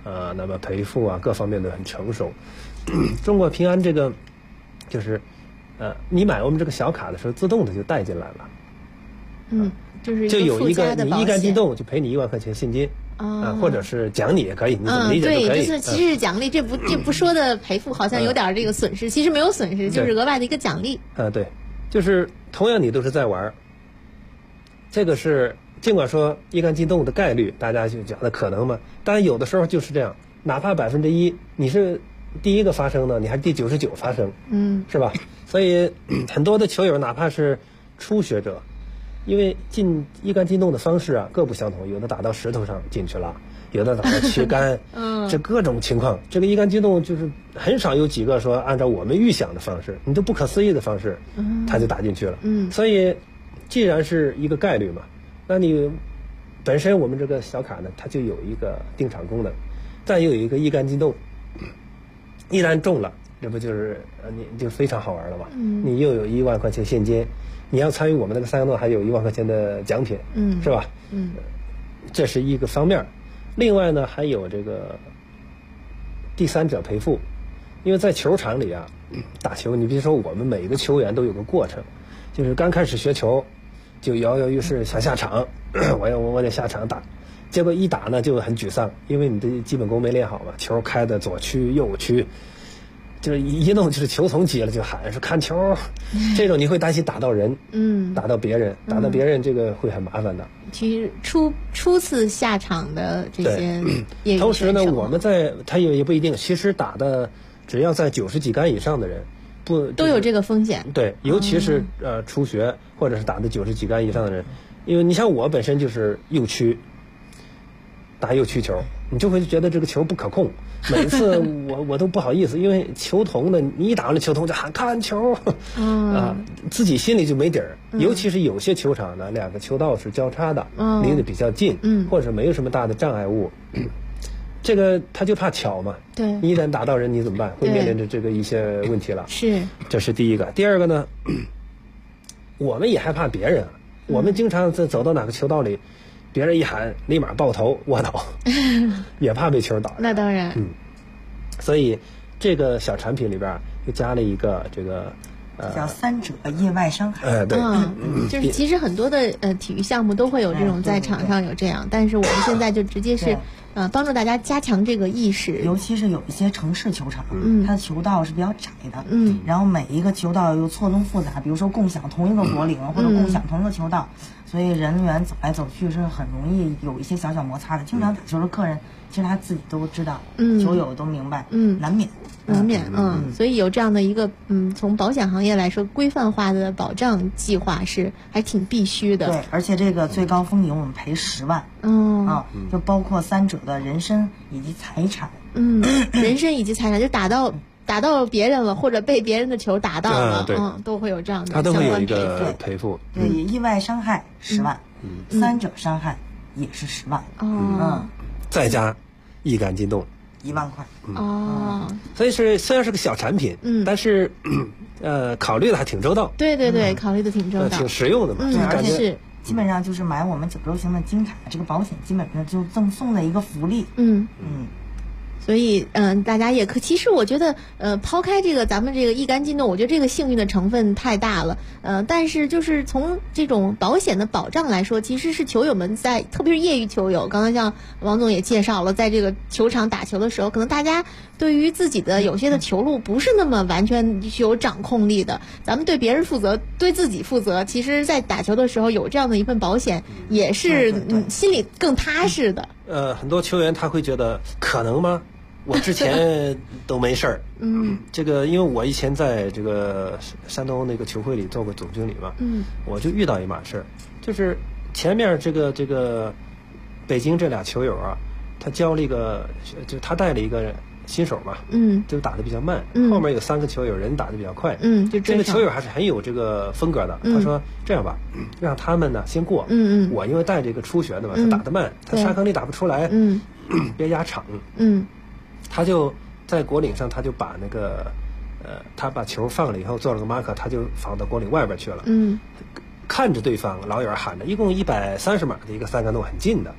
那么赔付啊各方面都很成熟。中国平安这个就是你买我们这个小卡的时候，自动的就带进来了。 就有一个你一杆进洞就赔你1万块钱现金。或者是奖励也可以，你怎么理解都可以。 对，就是其实是奖励，这不说的赔付好像有点这个损失，其实没有损失，就是额外的一个奖励。 对，就是同样你都是在玩，这个是尽管说一杆进洞的概率大家就讲的可能嘛，但有的时候就是这样，哪怕1%，你是第一个发生的，你还是第99发生，是吧？所以很多的球友哪怕是初学者。因为一杆进洞的方式啊各不相同，有的打到石头上进去了，有的打到旗杆，这各种情况。这个一杆进洞就是很少有几个说按照我们预想的方式，你都不可思议的方式，他就打进去了。所以既然是一个概率嘛，那你本身我们这个小卡呢，它就有一个定场功能，再有一个一杆进洞，一旦中了，这不就是你就非常好玩了嘛？你又有1万块钱现金。你要参与我们那个3个洞，还有1万块钱的奖品，是吧？这是一个方面。另外呢，还有这个第三者赔付，因为在球场里啊，打球，你比如说我们每一个球员都有个过程，就是刚开始学球，就摇摇欲试想下场，我得下场打，结果一打呢就很沮丧，因为你的基本功没练好嘛，球开的左区右区。就是一弄就是球童急了就喊说看球，这种你会担心打到人，打到别人，这个会很麻烦的。 其实初次下场的这些业余选手， 同时呢，我们他也不一定，其实打的只要在90几杆以上的人， 都有这个风险。 对，尤其是初学或者是打的90几杆以上的人，因为你像我本身就是右区，打右区球，你就会觉得这个球不可控。每次我都不好意思，因为球童呢，你一打完了球童就喊看球，自己心里就没底儿。尤其是有些球场呢，2个球道是交叉的，离得比较近，或者没有什么大的障碍物，这个他就怕巧嘛。 对， 你一旦打到人，你怎么办？会面临着这个一些问题了。 是， 这是第一个。第二个呢，我们也害怕别人，我们经常走到哪个球道里。别人一喊，立马抱头卧倒，也怕被球打。 那当然。 所以这个小产品里边又加了一个这个叫3者意外伤害。 对， 就是其实很多的体育项目都会有这种在场上有这样，但是我们现在就直接是帮助大家加强这个意识。 尤其是有一些城市球场，它的球道是比较窄的，然后每一个球道又错综复杂，比如说共享同一个果岭，或者共享同一个球道。所以人员走来走去是很容易有一些小摩擦的。经常打球的客人，其实他自己都知道，球友都明白，难免。 所以有这样的一个从保险行业来说，规范化的保障计划是还挺必须的。 对，而且这个最高风险我们赔10万，就包括3者的人身以及财产。 人身以及财产，就打到别人了，或者被别人的球打到了，都会有这样的， 他都会有一个赔付。 对，意外伤害10万，3者伤害也是10万。 再加一杆进洞 1万块。 所以虽然是个小产品，但是考虑的还挺周到。 对，考虑的挺周到， 挺实用的嘛。 而且是基本上就是买我们9周型的金卡，这个保险基本上就赠送的一个福利。 所以大家也其实我觉得抛开这个咱们这个一杆进洞，我觉得这个幸运的成分太大了。但是就是从这种保险的保障来说，其实是球友们在，特别是业余球友，刚刚像王总也介绍了，在这个球场打球的时候，可能大家对于自己的有些的球路不是那么完全具有掌控力的。咱们对别人负责，对自己负责，其实在打球的时候有这样的一份保险，也是心里更踏实的。 很多球员他会觉得可能吗？我之前都没事儿，这个因为我以前在这个山东那个球会里做过总经理嘛，我就遇到一码事儿，就是前面这个北京这俩球友啊，他教了一个，就他带了一个新手嘛，就打得比较慢，后面有3个球友人打得比较快， 就这个球友还是很有这个风格的，他说这样吧，让他们呢先过，我因为带这个初学的嘛，他打得慢，他沙坑里打不出来，别压场，他就在果岭上，他就把那个他把球放了以后做了个 mark， 他就放到果岭外边去了，看着对方老远喊着，一共130码的一个3杆洞很近的，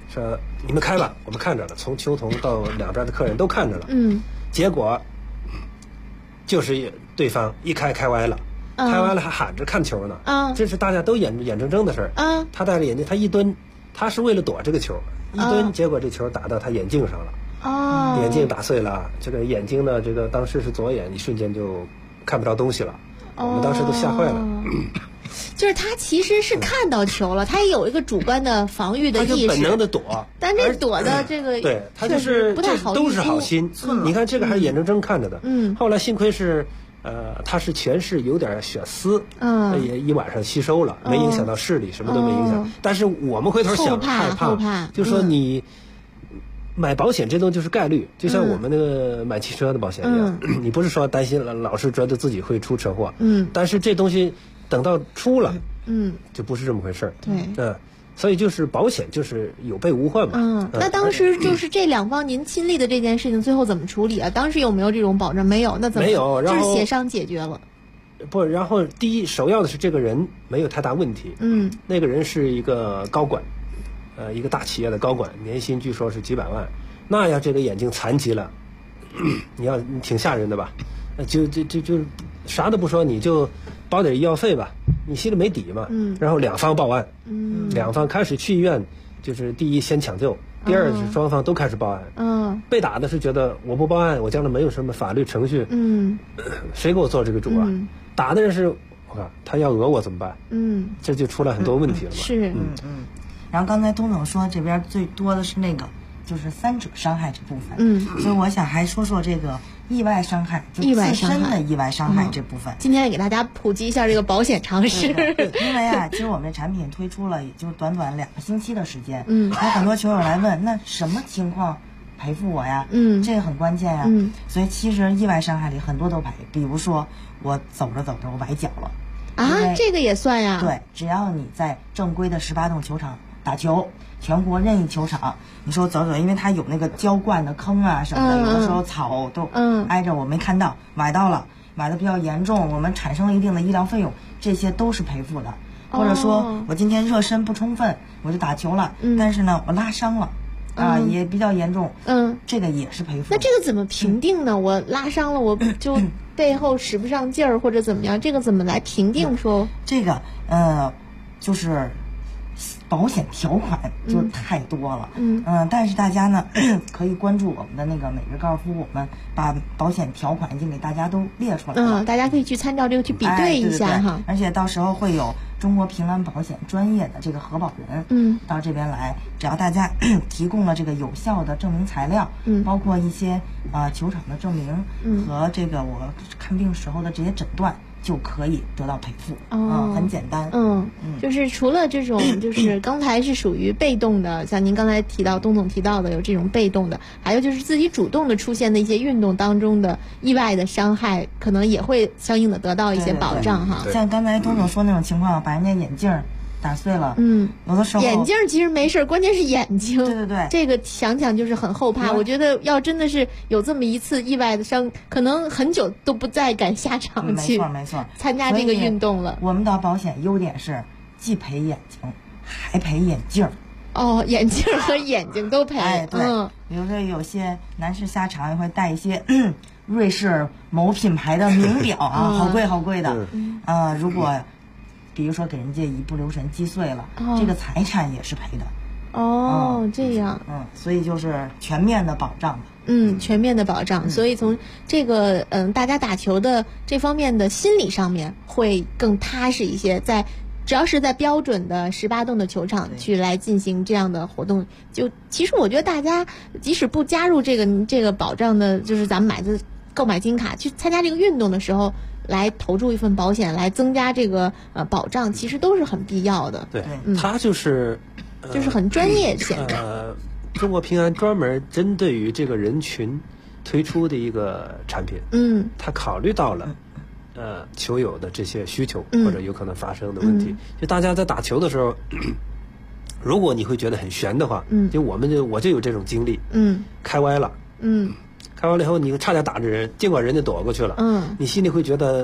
说你们开吧，我们看着了，从球童到两边的客人都看着了，结果就是对方一开歪了，开歪了还喊着看球呢，这是大家都眼睁睁的事儿，他戴着眼镜，他一蹲，他是为了躲这个球，一蹲，结果这球打到他眼镜上了，眼镜打碎了，这个眼睛呢，这个当时是左眼，一瞬间就看不着东西了，我们当时都吓坏了。 就是他其实是看到球了，他也有一个主观的防御的意识， 他就本能的躲， 但这躲的这个对他就是不太好， 都是好心。你看这个还是眼睁睁看着的，后来幸亏是他是全是有点血丝，也一晚上吸收了，没影响到视力，什么都没影响。但是我们回头想害怕，就说你买保险这东西就是概率，就像我们那个买汽车的保险一样，你不是说担心老是觉得自己会出车祸，但是这东西等到出了，就不是这么回事儿。 对， 所以就是保险就是有备无患嘛。 那当时就是这两方您亲历的这件事情，最后怎么处理啊？当时有没有这种保证？没有，那怎么没有？然后就是协商解决了。 不，然后第一首要的是这个人没有太大问题。那个人是一个高管，一个大企业的高管，年薪据说是几百万。那要这个眼睛残疾了，你挺吓人的吧？就啥都不说，你就包点医药费吧，你心里没底嘛。然后两方报案，两方开始去医院，就是第一先抢救，第二是双方都开始报案。被打的是觉得我不报案，我将来没有什么法律程序，谁给我做这个主啊？打的人是他要讹我怎么办？这就出来很多问题了嘛。 是， 然后刚才东总说这边最多的是那个就是三者伤害这部分，所以我想还说说这个意外伤害，就自身的意外伤害这部分。 今天也给大家普及一下这个保险常识。 因为啊，其实我们的产品推出了也就短短2个星期的时间，有很多球友来问，那什么情况赔付我呀？这个很关键呀。所以其实意外伤害里很多都赔，比如说我走着走着我崴脚了啊，这个也算呀？ 对，只要你在正规的18洞球场打球，全国任意球场，你说走走，因为它有那个浇灌的坑啊什么的，有的时候草都挨着，我没看到，崴到了，崴的比较严重，我们产生了一定的医疗费用，这些都是赔付的。或者说我今天热身不充分，我就打球了，但是呢我拉伤了。也比较严重，这个也是赔付。 那这个怎么评定呢？我拉伤了，我就背后使不上劲儿或者怎么样，这个怎么来评定说？ 这个就是保险条款就太多了，但是大家呢可以关注我们的那个每日高尔夫，我们把保险条款已经给大家都列出来了， 大家可以去参照这个去比对一下哈。 而且到时候会有中国平安保险专业的这个核保人，到这边来，只要大家提供了这个有效的证明材料，包括一些球场的证明和这个我看病时候的这些诊断，就可以得到赔付。很简单。 就是除了这种，就是刚才是属于被动的，像您刚才提到东总提到的有这种被动的，还有就是自己主动的出现的一些运动当中的意外的伤害，可能也会相应的得到一些保障哈。 像刚才东总说那种情况，把人家眼镜打碎了，有的时候眼镜其实没事，关键是眼睛。 对， 这个想想就是很后怕。我觉得要真的是有这么一次意外的伤，可能很久都不再敢下场去， 没错， 参加这个运动了。 我们的保险优点是既赔眼睛，还赔眼镜。 眼镜和眼睛都赔。 对，比如说有些男士下场也会带一些瑞士某品牌的名表啊，好贵的。如果比如说给人家一不留神击碎了，这个财产也是赔的。 这样。 所以就是全面的保障。 全面的保障。所以从这个大家打球的这方面的心理上面会更踏实一些，只要是在标准的18洞的球场去来进行这样的活动，就其实我觉得大家即使不加入这个保障的，就是咱们购买金卡去参加这个运动的时候，来投注一份保险，来增加这个保障，其实都是很必要的。 对，它就是很专业显得。 中国平安专门针对于这个人群推出的一个产品，它考虑到了球友的这些需求或者有可能发生的问题。就大家在打球的时候，如果你会觉得很悬的话，我就有这种经历，开歪了，开完了以后你差点打着人，尽管人家躲过去了，你心里会觉得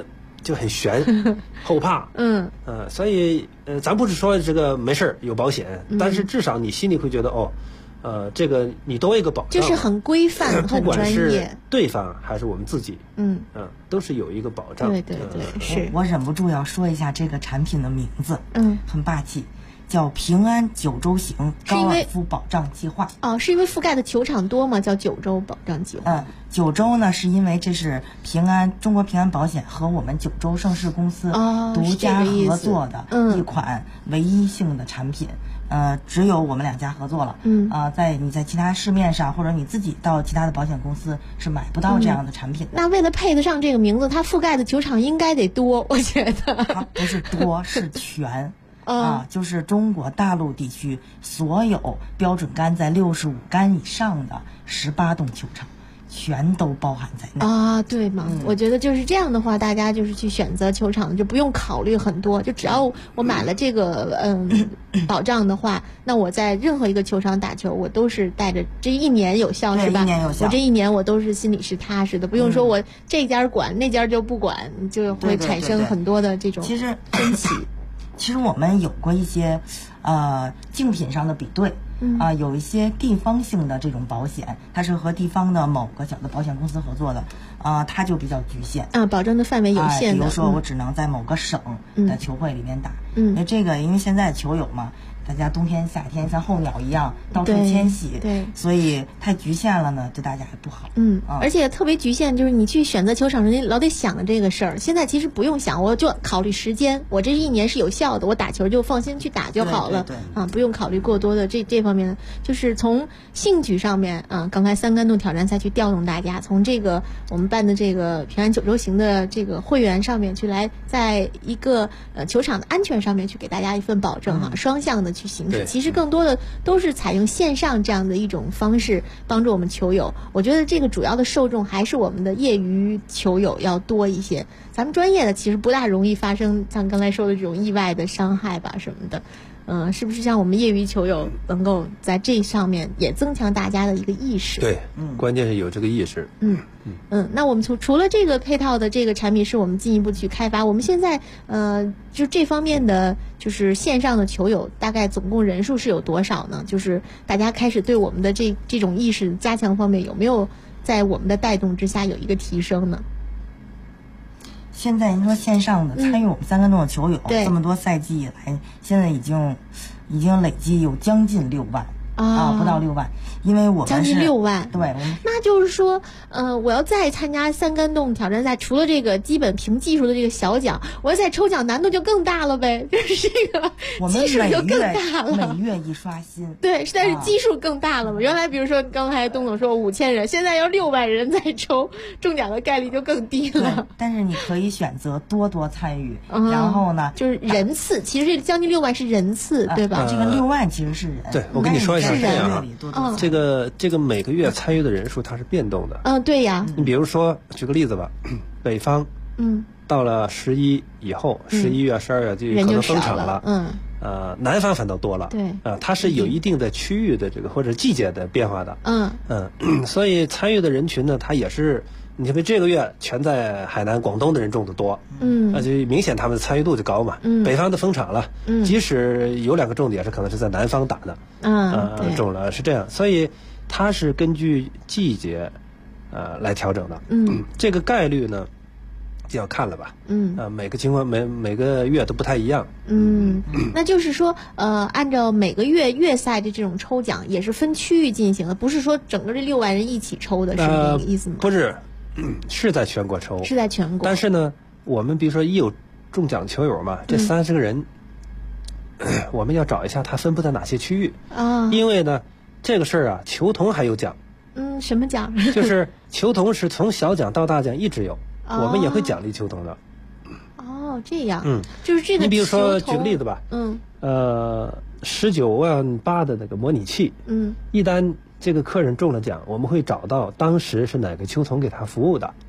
就很悬，后怕。所以咱不是说这个没事有保险，但是至少你心里会觉得这个你多一个保障， 就是很规范，很专业。 不管是对方还是我们自己，都是有一个保障。 对，是。 我忍不住要说一下这个产品的名字，很霸气。叫平安九州行高尔夫保障计划。 是因为覆盖的球场多吗？叫九州保障计划。 九州呢，是因为这是中国平安保险和我们九州盛世公司独家合作的一款唯一性的产品。只有我们2家合作了。你在其他市面上或者你自己到其他的保险公司是买不到这样的产品的。 那为了配得上这个名字，它覆盖的球场应该得多，我觉得。 它不是多，是全。就是中国大陆地区所有标准杆在65杆以上的18栋球场，全都包含在内对吗？我觉得就是这样的话，大家就是去选择球场就不用考虑很多，就只要我买了这个保障的话，那我在任何一个球场打球，我都是带着这1年有效，是吧？ 1年有效。 我这1年我都是心里是踏实的，不用说我这家管那家就不管，就会产生很多的这种分歧。 其实我们有过一些竞品上的比对，有一些地方性的这种保险，它是和地方的某个小的保险公司合作的，它就比较局限， 保证的范围有限的。 比如说我只能在某个省的球会里面打，这个因为现在球友嘛，大家冬天夏天像候鸟一样到处迁徙， 对， 所以太局限了呢，对大家还不好。 而且特别局限，就是你去选择球场时，你老得想着这个事儿。现在其实不用想，我就考虑时间，我这1年是有效的，我打球就放心去打就好了。不用考虑过多的这方面，就是从兴趣上面刚才3杆洞挑战赛去调动大家，从这个我们办的这个平安九州行的这个会员上面去来，在一个球场的安全上面去给大家一份保证双向的去行使。其实更多的都是采用线上这样的一种方式帮助我们球友。我觉得这个主要的受众还是我们的业余球友要多一些，咱们专业的其实不大容易发生像刚才说的这种意外的伤害吧什么的。是不是像我们业余球友能够在这上面也增强大家的一个意识？ 对，关键是有这个意识。 那我们除了这个配套的这个产品是我们进一步去开发，我们现在就这方面的就是线上的球友大概总共人数是有多少呢？就是大家开始对我们的这种意识加强方面有没有在我们的带动之下有一个提升呢？ 现在您说线上的参与我们3杆洞的球友，这么多赛季以来，现在已经累计有将近6万不到6万，因为我们将近6万， 对， 那就是说，我要再参加3杆洞挑战赛，除了这个基本凭技术的这个小奖，我要再抽奖难度就更大了呗，就是这个基数就更大了。 每月一刷新， 对，但是基数更大了嘛。原来比如说刚才东总说5000人，现在要6万人再抽，中奖的概率就更低了。 但是你可以选择多参与，然后呢， 就是人次，其实这将近6万是人次，对吧？ 这个6万其实是人。 对，我跟你说一下是这样这个每个月参与的人数它是变动的。 对呀。 你比如说举个例子吧，北方到了11以后，11月12月就可能封场了。南方反倒多了。 对。 它是有一定的区域的这个或者季节的变化的。所以参与的人群呢，它也是。你看，这个月全在海南、广东的人种的多，那就明显他们的参与度就高嘛。北方的封场了，即使有2个种的，也是可能是在南方打的，种了是这样，所以它是根据季节，来调整的。这个概率呢，就要看了吧。每个情况每个月都不太一样。 那就是说，按照每个月赛的这种抽奖，也是分区域进行的，不是说整个这6万人一起抽的，是这个意思吗？ 不是。是在全国抽， 是在全国。 但是呢，我们比如说一有中奖球友嘛，这30个人，我们要找一下他分布在哪些区域因为呢，这个事儿球童还有奖。 什么奖？ 就是球童是从小奖到大奖一直有，我们也会奖励球童的。 这样。就是这个。 你比如说举个例子吧。19.8万的那个模拟器。一旦这个客人中了奖，我们会找到当时是哪个球童给他服务的，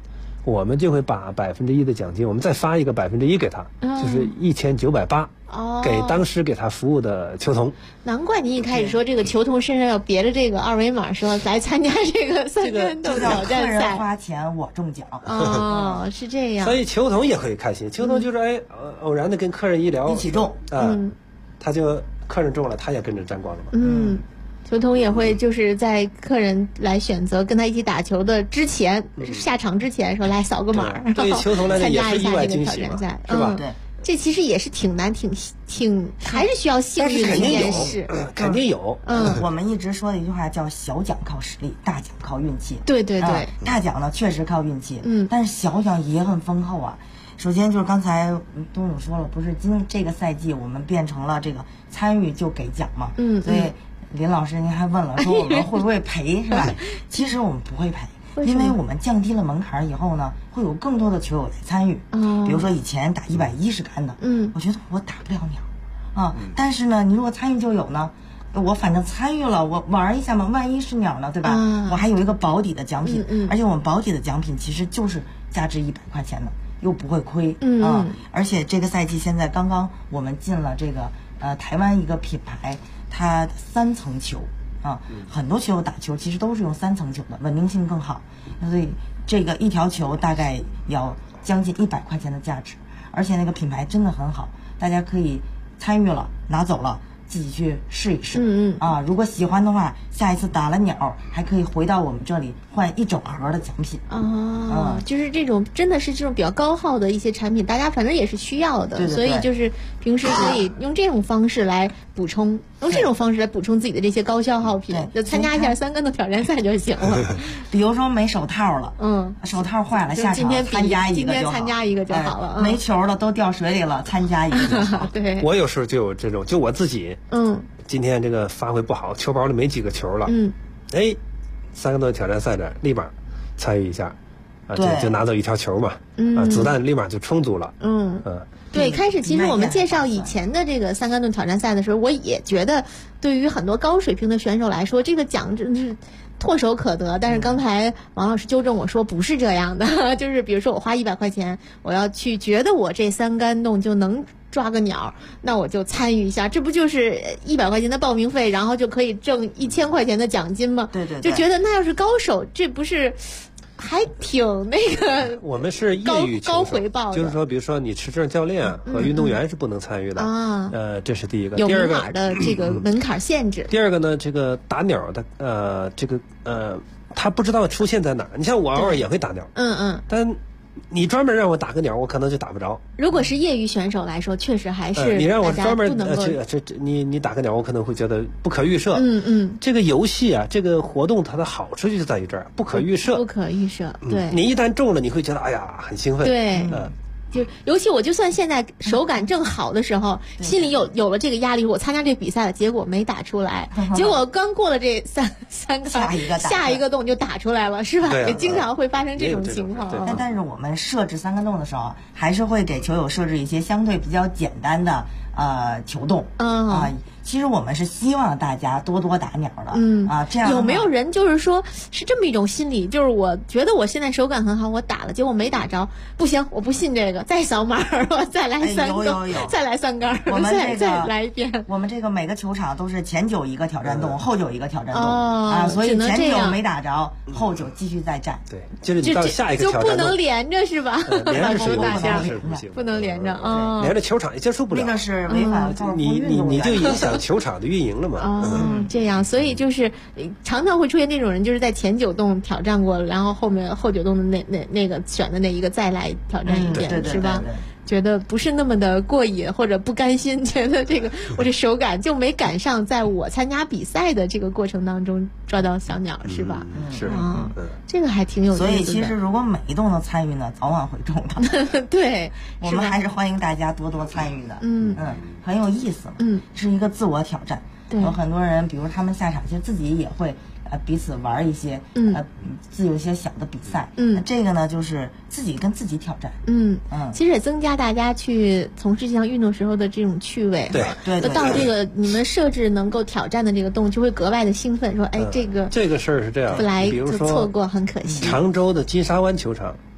我们就会把1%的奖金，我们再发一个1%给他，就是1980。给当时给他服务的球童。 难怪您一开始说这个球童身上要别着这个二维码，说来参加这个三分斗挑战赛。 客人花钱我中奖。 哦，是这样。 所以球童也会开心，球童就是偶然的跟客人一聊， 一起中他就客人中了，他也跟着沾光了嘛。 球童也会就是在客人来选择跟他一起打球的之前，下场之前说来扫个码， 对球童来讲也是意外惊喜嘛，是吧？ 对。 这其实也是挺难，挺还是需要幸运的一件事。 肯定有。 我们一直说的一句话叫小奖靠实力，大奖靠运气。 对对对。 大奖呢确实靠运气，但是小奖也很丰厚啊。首先就是刚才东总说了，不是这个赛季我们变成了这个参与就给奖嘛。所以林老师您还问了，说我们会不会赔是吧？其实我们不会赔。因为我们降低了门槛以后呢，会有更多的球友来参与。比如说以前打110杆的，我觉得我打不了鸟啊。但是呢，你如果参与就有呢，我反正参与了，我玩一下嘛，万一是鸟呢，对吧？我还有一个保底的奖品，而且我们保底的奖品其实就是价值100块钱的，又不会亏啊。而且这个赛季现在刚刚我们进了这个台湾一个品牌，它3层球。很多球友打球其实都是用3层球的，稳定性更好，所以这个一条球大概要将近100块钱的价值，而且那个品牌真的很好，大家可以参与了拿走了自己去试一试。如果喜欢的话，下一次打了鸟还可以回到我们这里换1整盒的奖品。 就是这种真的是这种比较高耗的一些产品，大家反正也是需要的。 对对对， 所以就是平时可以用这种方式来补充，用这种方式来补充自己的这些高消耗品，就参加一下3杆斗挑战赛就行了。 比如说没手套了，手套坏了，下场参加一个就好。今天参加一个就好了。 没球了，都掉水里了，参加一个就好。 对， 我有时候就有这种，就我自己，今天这个发挥不好，球包里没几个球了，3杆斗挑战赛的立马参与一下，就拿走1条球嘛，子弹立马就充足了。 对，开始其实我们介绍以前的这个3杆斗挑战赛的时候，我也觉得对于很多高水平的选手来说，这个奖真是唾手可得。但是刚才王老师纠正我说不是这样的，就是比如说我花100块钱，我要去觉得我这3杆斗就能抓个鸟，那我就参与一下，这不就是100块钱的报名费，然后就可以挣1000块钱的奖金吗？ 对对对， 就觉得那要是高手，这不是还挺那个。 我们是业余高回报的， 就是说，比如说你持证教练和运动员是不能参与的这是第一个。 有门槛的这个门槛限制。 第二个呢，这个打鸟的他不知道出现在哪儿。你像我偶尔也会打鸟，但你专门让我打个鸟，我可能就打不着。 如果是业余选手来说，确实还是你让我专门你打个鸟，我可能会觉得不可预设。这个游戏啊，这个活动它的好处就在于这儿，不可预设。 不可预设，对。 你一旦中了，你会觉得哎呀很兴奋。 对，就尤其我就算现在手感正好的时候，心里有了这个压力，我参加这比赛了，结果没打出来，结果刚过了这三个下一个洞就打出来了，是吧？也经常会发生这种情况。 但是我们设置3杆洞的时候，还是会给球友设置一些相对比较简单的球洞其实我们是希望大家多多打鸟的，这样有没有人就是说是这么一种心理，就是我觉得我现在手感很好，我打了，结果没打着，不行，我不信这个，再扫码，我再来再来3杆， 我们这个再来一遍。 我们这个每个球场都是前9一个挑战洞，后9一个挑战洞所以前9没打着，后9继续再战。 对，就是到下一个挑战就不能连着是吧？ 连着是不能连着连着球场也接触不了， 那个是违反你就影响球场的运营了嘛？ 这样，所以就是常常会出现那种人，就是在前9洞挑战过了，然后后9洞的那个选的那一个再来挑战一遍，是吧？觉得不是那么的过瘾或者不甘心，觉得这个我这手感就没赶上在我参加比赛的这个过程当中抓到小鸟，是吧？ 是这个还挺有意思的。 所以其实如果每一洞的参与呢，早晚会中的。 对， 我们还是欢迎大家多多参与的。很有意思。是一个自我挑战。有很多人，比如他们下场，其实自己也会彼此玩一些自有一些小的比赛。这个呢就是自己跟自己挑战。 其实也增加大家去从事这项运动时候的这种趣味。 对， 到这个你们设置能够挑战的这个洞，就会格外的兴奋，说这个事儿是这样， 不来比如说错过很可惜。 常州的金沙湾球场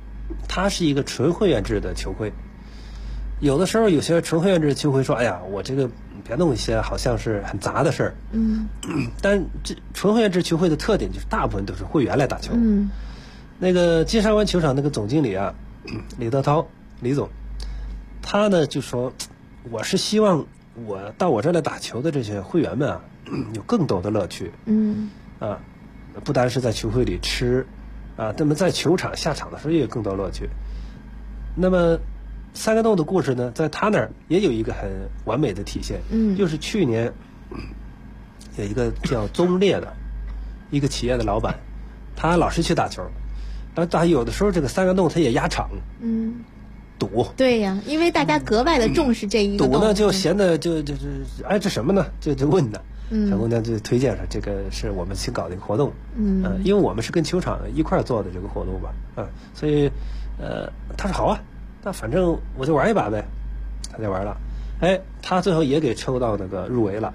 它是一个纯会员制的球会。有的时候有些纯会员制球会说，哎呀，我这个别弄一些好像是很杂的事儿。但这纯会员制球会的特点就是大部分都是会员来打球。那个金沙湾球场那个总经理啊，李德涛李总，他呢就说，我是希望我到我这儿来打球的这些会员们啊，有更多的乐趣。不单是在球会里吃啊，那么在球场下场的时候也有更多乐趣。那么三个洞的故事呢，在他那儿也有一个很完美的体现。就是去年有一个叫宗烈的一个企业的老板，他老是去打球，然后有的时候这个三个洞他也压场。赌。 对呀，因为大家格外的重视这一个赌呢，就闲的就哎这什么呢？就问他。小姑娘就推荐说，这个是我们新搞的一个活动。因为我们是跟球场一块做的这个活动吧。所以他说好啊，那反正我就玩一把呗。他就玩了，哎，他最后也给抽到那个入围了，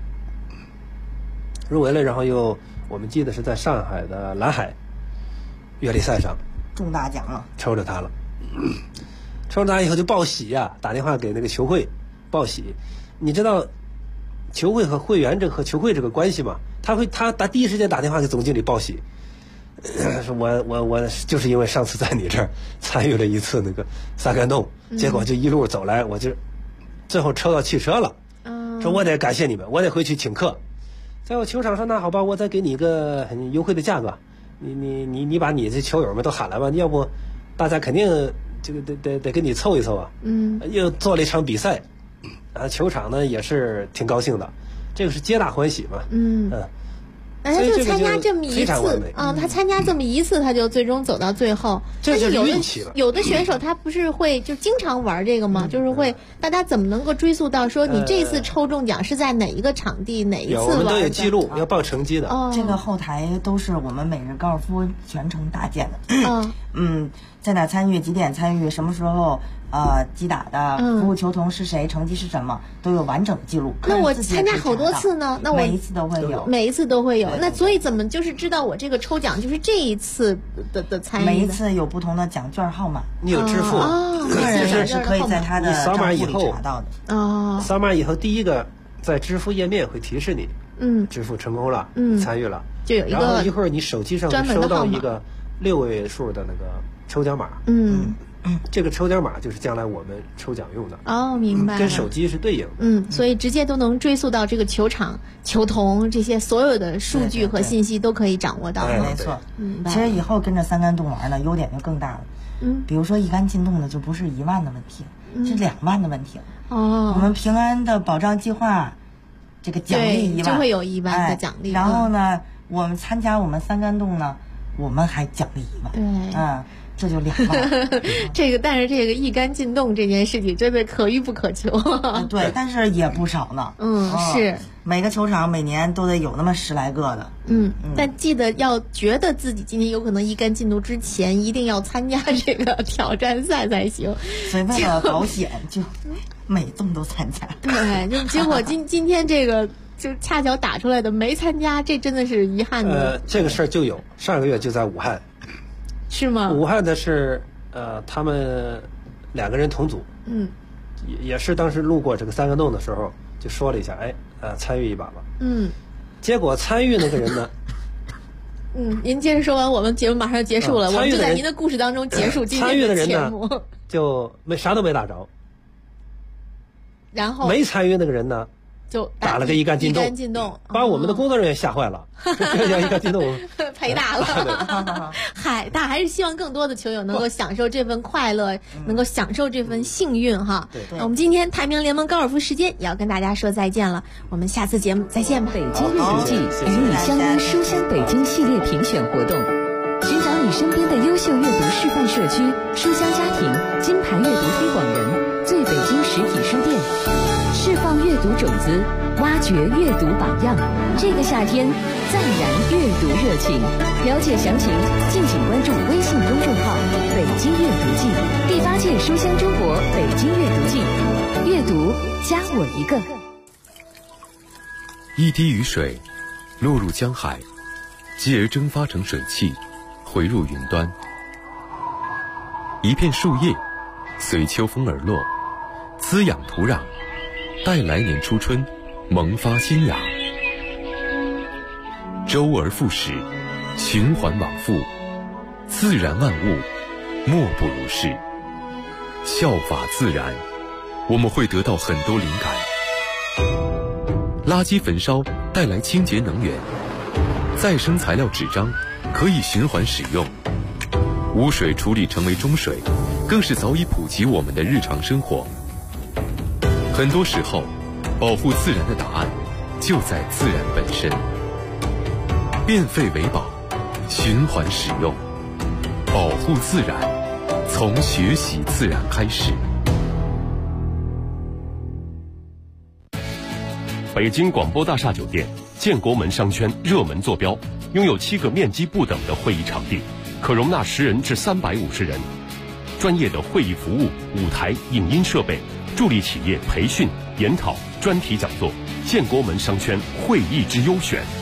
然后又我们记得是在上海的蓝海月历赛上中大奖了， 抽着他了。抽着他以后就报喜呀，打电话给那个球会报喜。你知道球会和会员和球会这个关系嘛？他第一时间打电话给总经理报喜，说我就是因为上次在你这儿参与了一次那个三杆洞，结果就一路走来，我就最后抽到汽车了。说我得感谢你们，我得回去请客。在我球场上，那好吧，我再给你一个很优惠的价格，你把你这球友们都喊来吧，要不大家肯定这个得跟你凑一凑啊。又做了一场比赛。球场呢也是挺高兴的，这个是皆大欢喜嘛。 他就参加这么一次他参加这么一次，他就最终走到最后。 这就是运气了。 有的选手他不是会就经常玩这个吗？就是会，大家怎么能够追溯到说你这次抽中奖是在哪一个场地哪一次玩的？ 我们都有记录，要报成绩的。 这个后台都是我们每日高尔夫全程搭建的。在哪参与，几点参与，什么时候击打的，服务球童是谁，成绩是什么，都有完整记录。 那我参加好多次呢，那我每一次都会有， 每一次都会有。那所以怎么就是知道我这个抽奖就是这一次的参与？ 每一次有不同的奖券号码， 你有支付， 个人是可以在他的扫码以后查到的。 扫码以后，第一个在支付页面会提示你，支付成功了，参与了， 就有一个， 然后一会儿你手机上会收到一个6位数的那个抽奖码。这个抽奖码就是将来我们抽奖用的。 明白。 跟手机是对应。 所以直接都能追溯到这个球场、球童这些所有的数据和信息都可以掌握到。 没错。其实以后跟着三杆洞玩呢，优点就更大了。比如说一杆进洞的就不是1万的问题，是2万的问题。我们平安的保障计划，这个奖励1万， 就会有1万的奖励。 然后呢，我们参加我们三杆洞呢，我们还奖励1万。这就2万。 但是这个一杆进洞这件事情真的可遇不可求。 对，但是也不少呢。 是每个球场每年都得有那么10来个的。 但记得要觉得自己今天有可能一杆进洞之前，一定要参加这个挑战赛才行。 所以为了保险，就每洞都参加。 对，就结果今天这个就恰巧打出来的没参加，这真的是遗憾的。 这个事儿就有上个月就在武汉。 是吗？ 武汉的是他们2个人同组，也是当时路过这个三个洞的时候就说了一下，参与一把吧。结果参与那个人呢， 您接着说完，我们节目马上结束了，我们就在您的故事当中结束今天的节目。 参与的人呢，就啥都没打着， 然后没参与那个人呢， 就打了个一杆进洞，把我们的工作人员吓坏了。这叫一杆进洞赔大了。嗨，但还是希望更多的球友能够享受这份快乐，能够享受这份幸运哈。那我们今天太平洋联盟高尔夫时间也要跟大家说再见了，我们下次节目再见吧。 北京阅读季与你相约书香北京系列评选活动，寻找你身边的优秀阅读示范社区、书香家庭、金牌阅读推广人、最北京实体书店，释放阅读种子，挖掘阅读榜样。这个夏天再燃阅读热情，了解详情敬请关注微信公众号北京阅读季，第8届书香中国北京阅读季，阅读加我一个。 一滴雨水落入江海，继而蒸发成水汽，回入云端。 一片树叶随秋风而落，滋养土壤，待来年初春萌发新芽。周而复始，循环往复，自然万物莫不如是。效法自然，我们会得到很多灵感。垃圾焚烧带来清洁能源，再生材料纸张可以循环使用，污水处理成为中水，更是早已普及我们的日常生活。很多时候，保护自然的答案就在自然本身。变废为宝，循环使用，保护自然，从学习自然开始。 北京广播大厦酒店建国门商圈热门坐标，拥有7个面积不等的会议场地，可容纳10人至350人。专业的会议服务、舞台、影音设备，助力企业培训、研讨、专题讲座。建国门商圈会议之优选。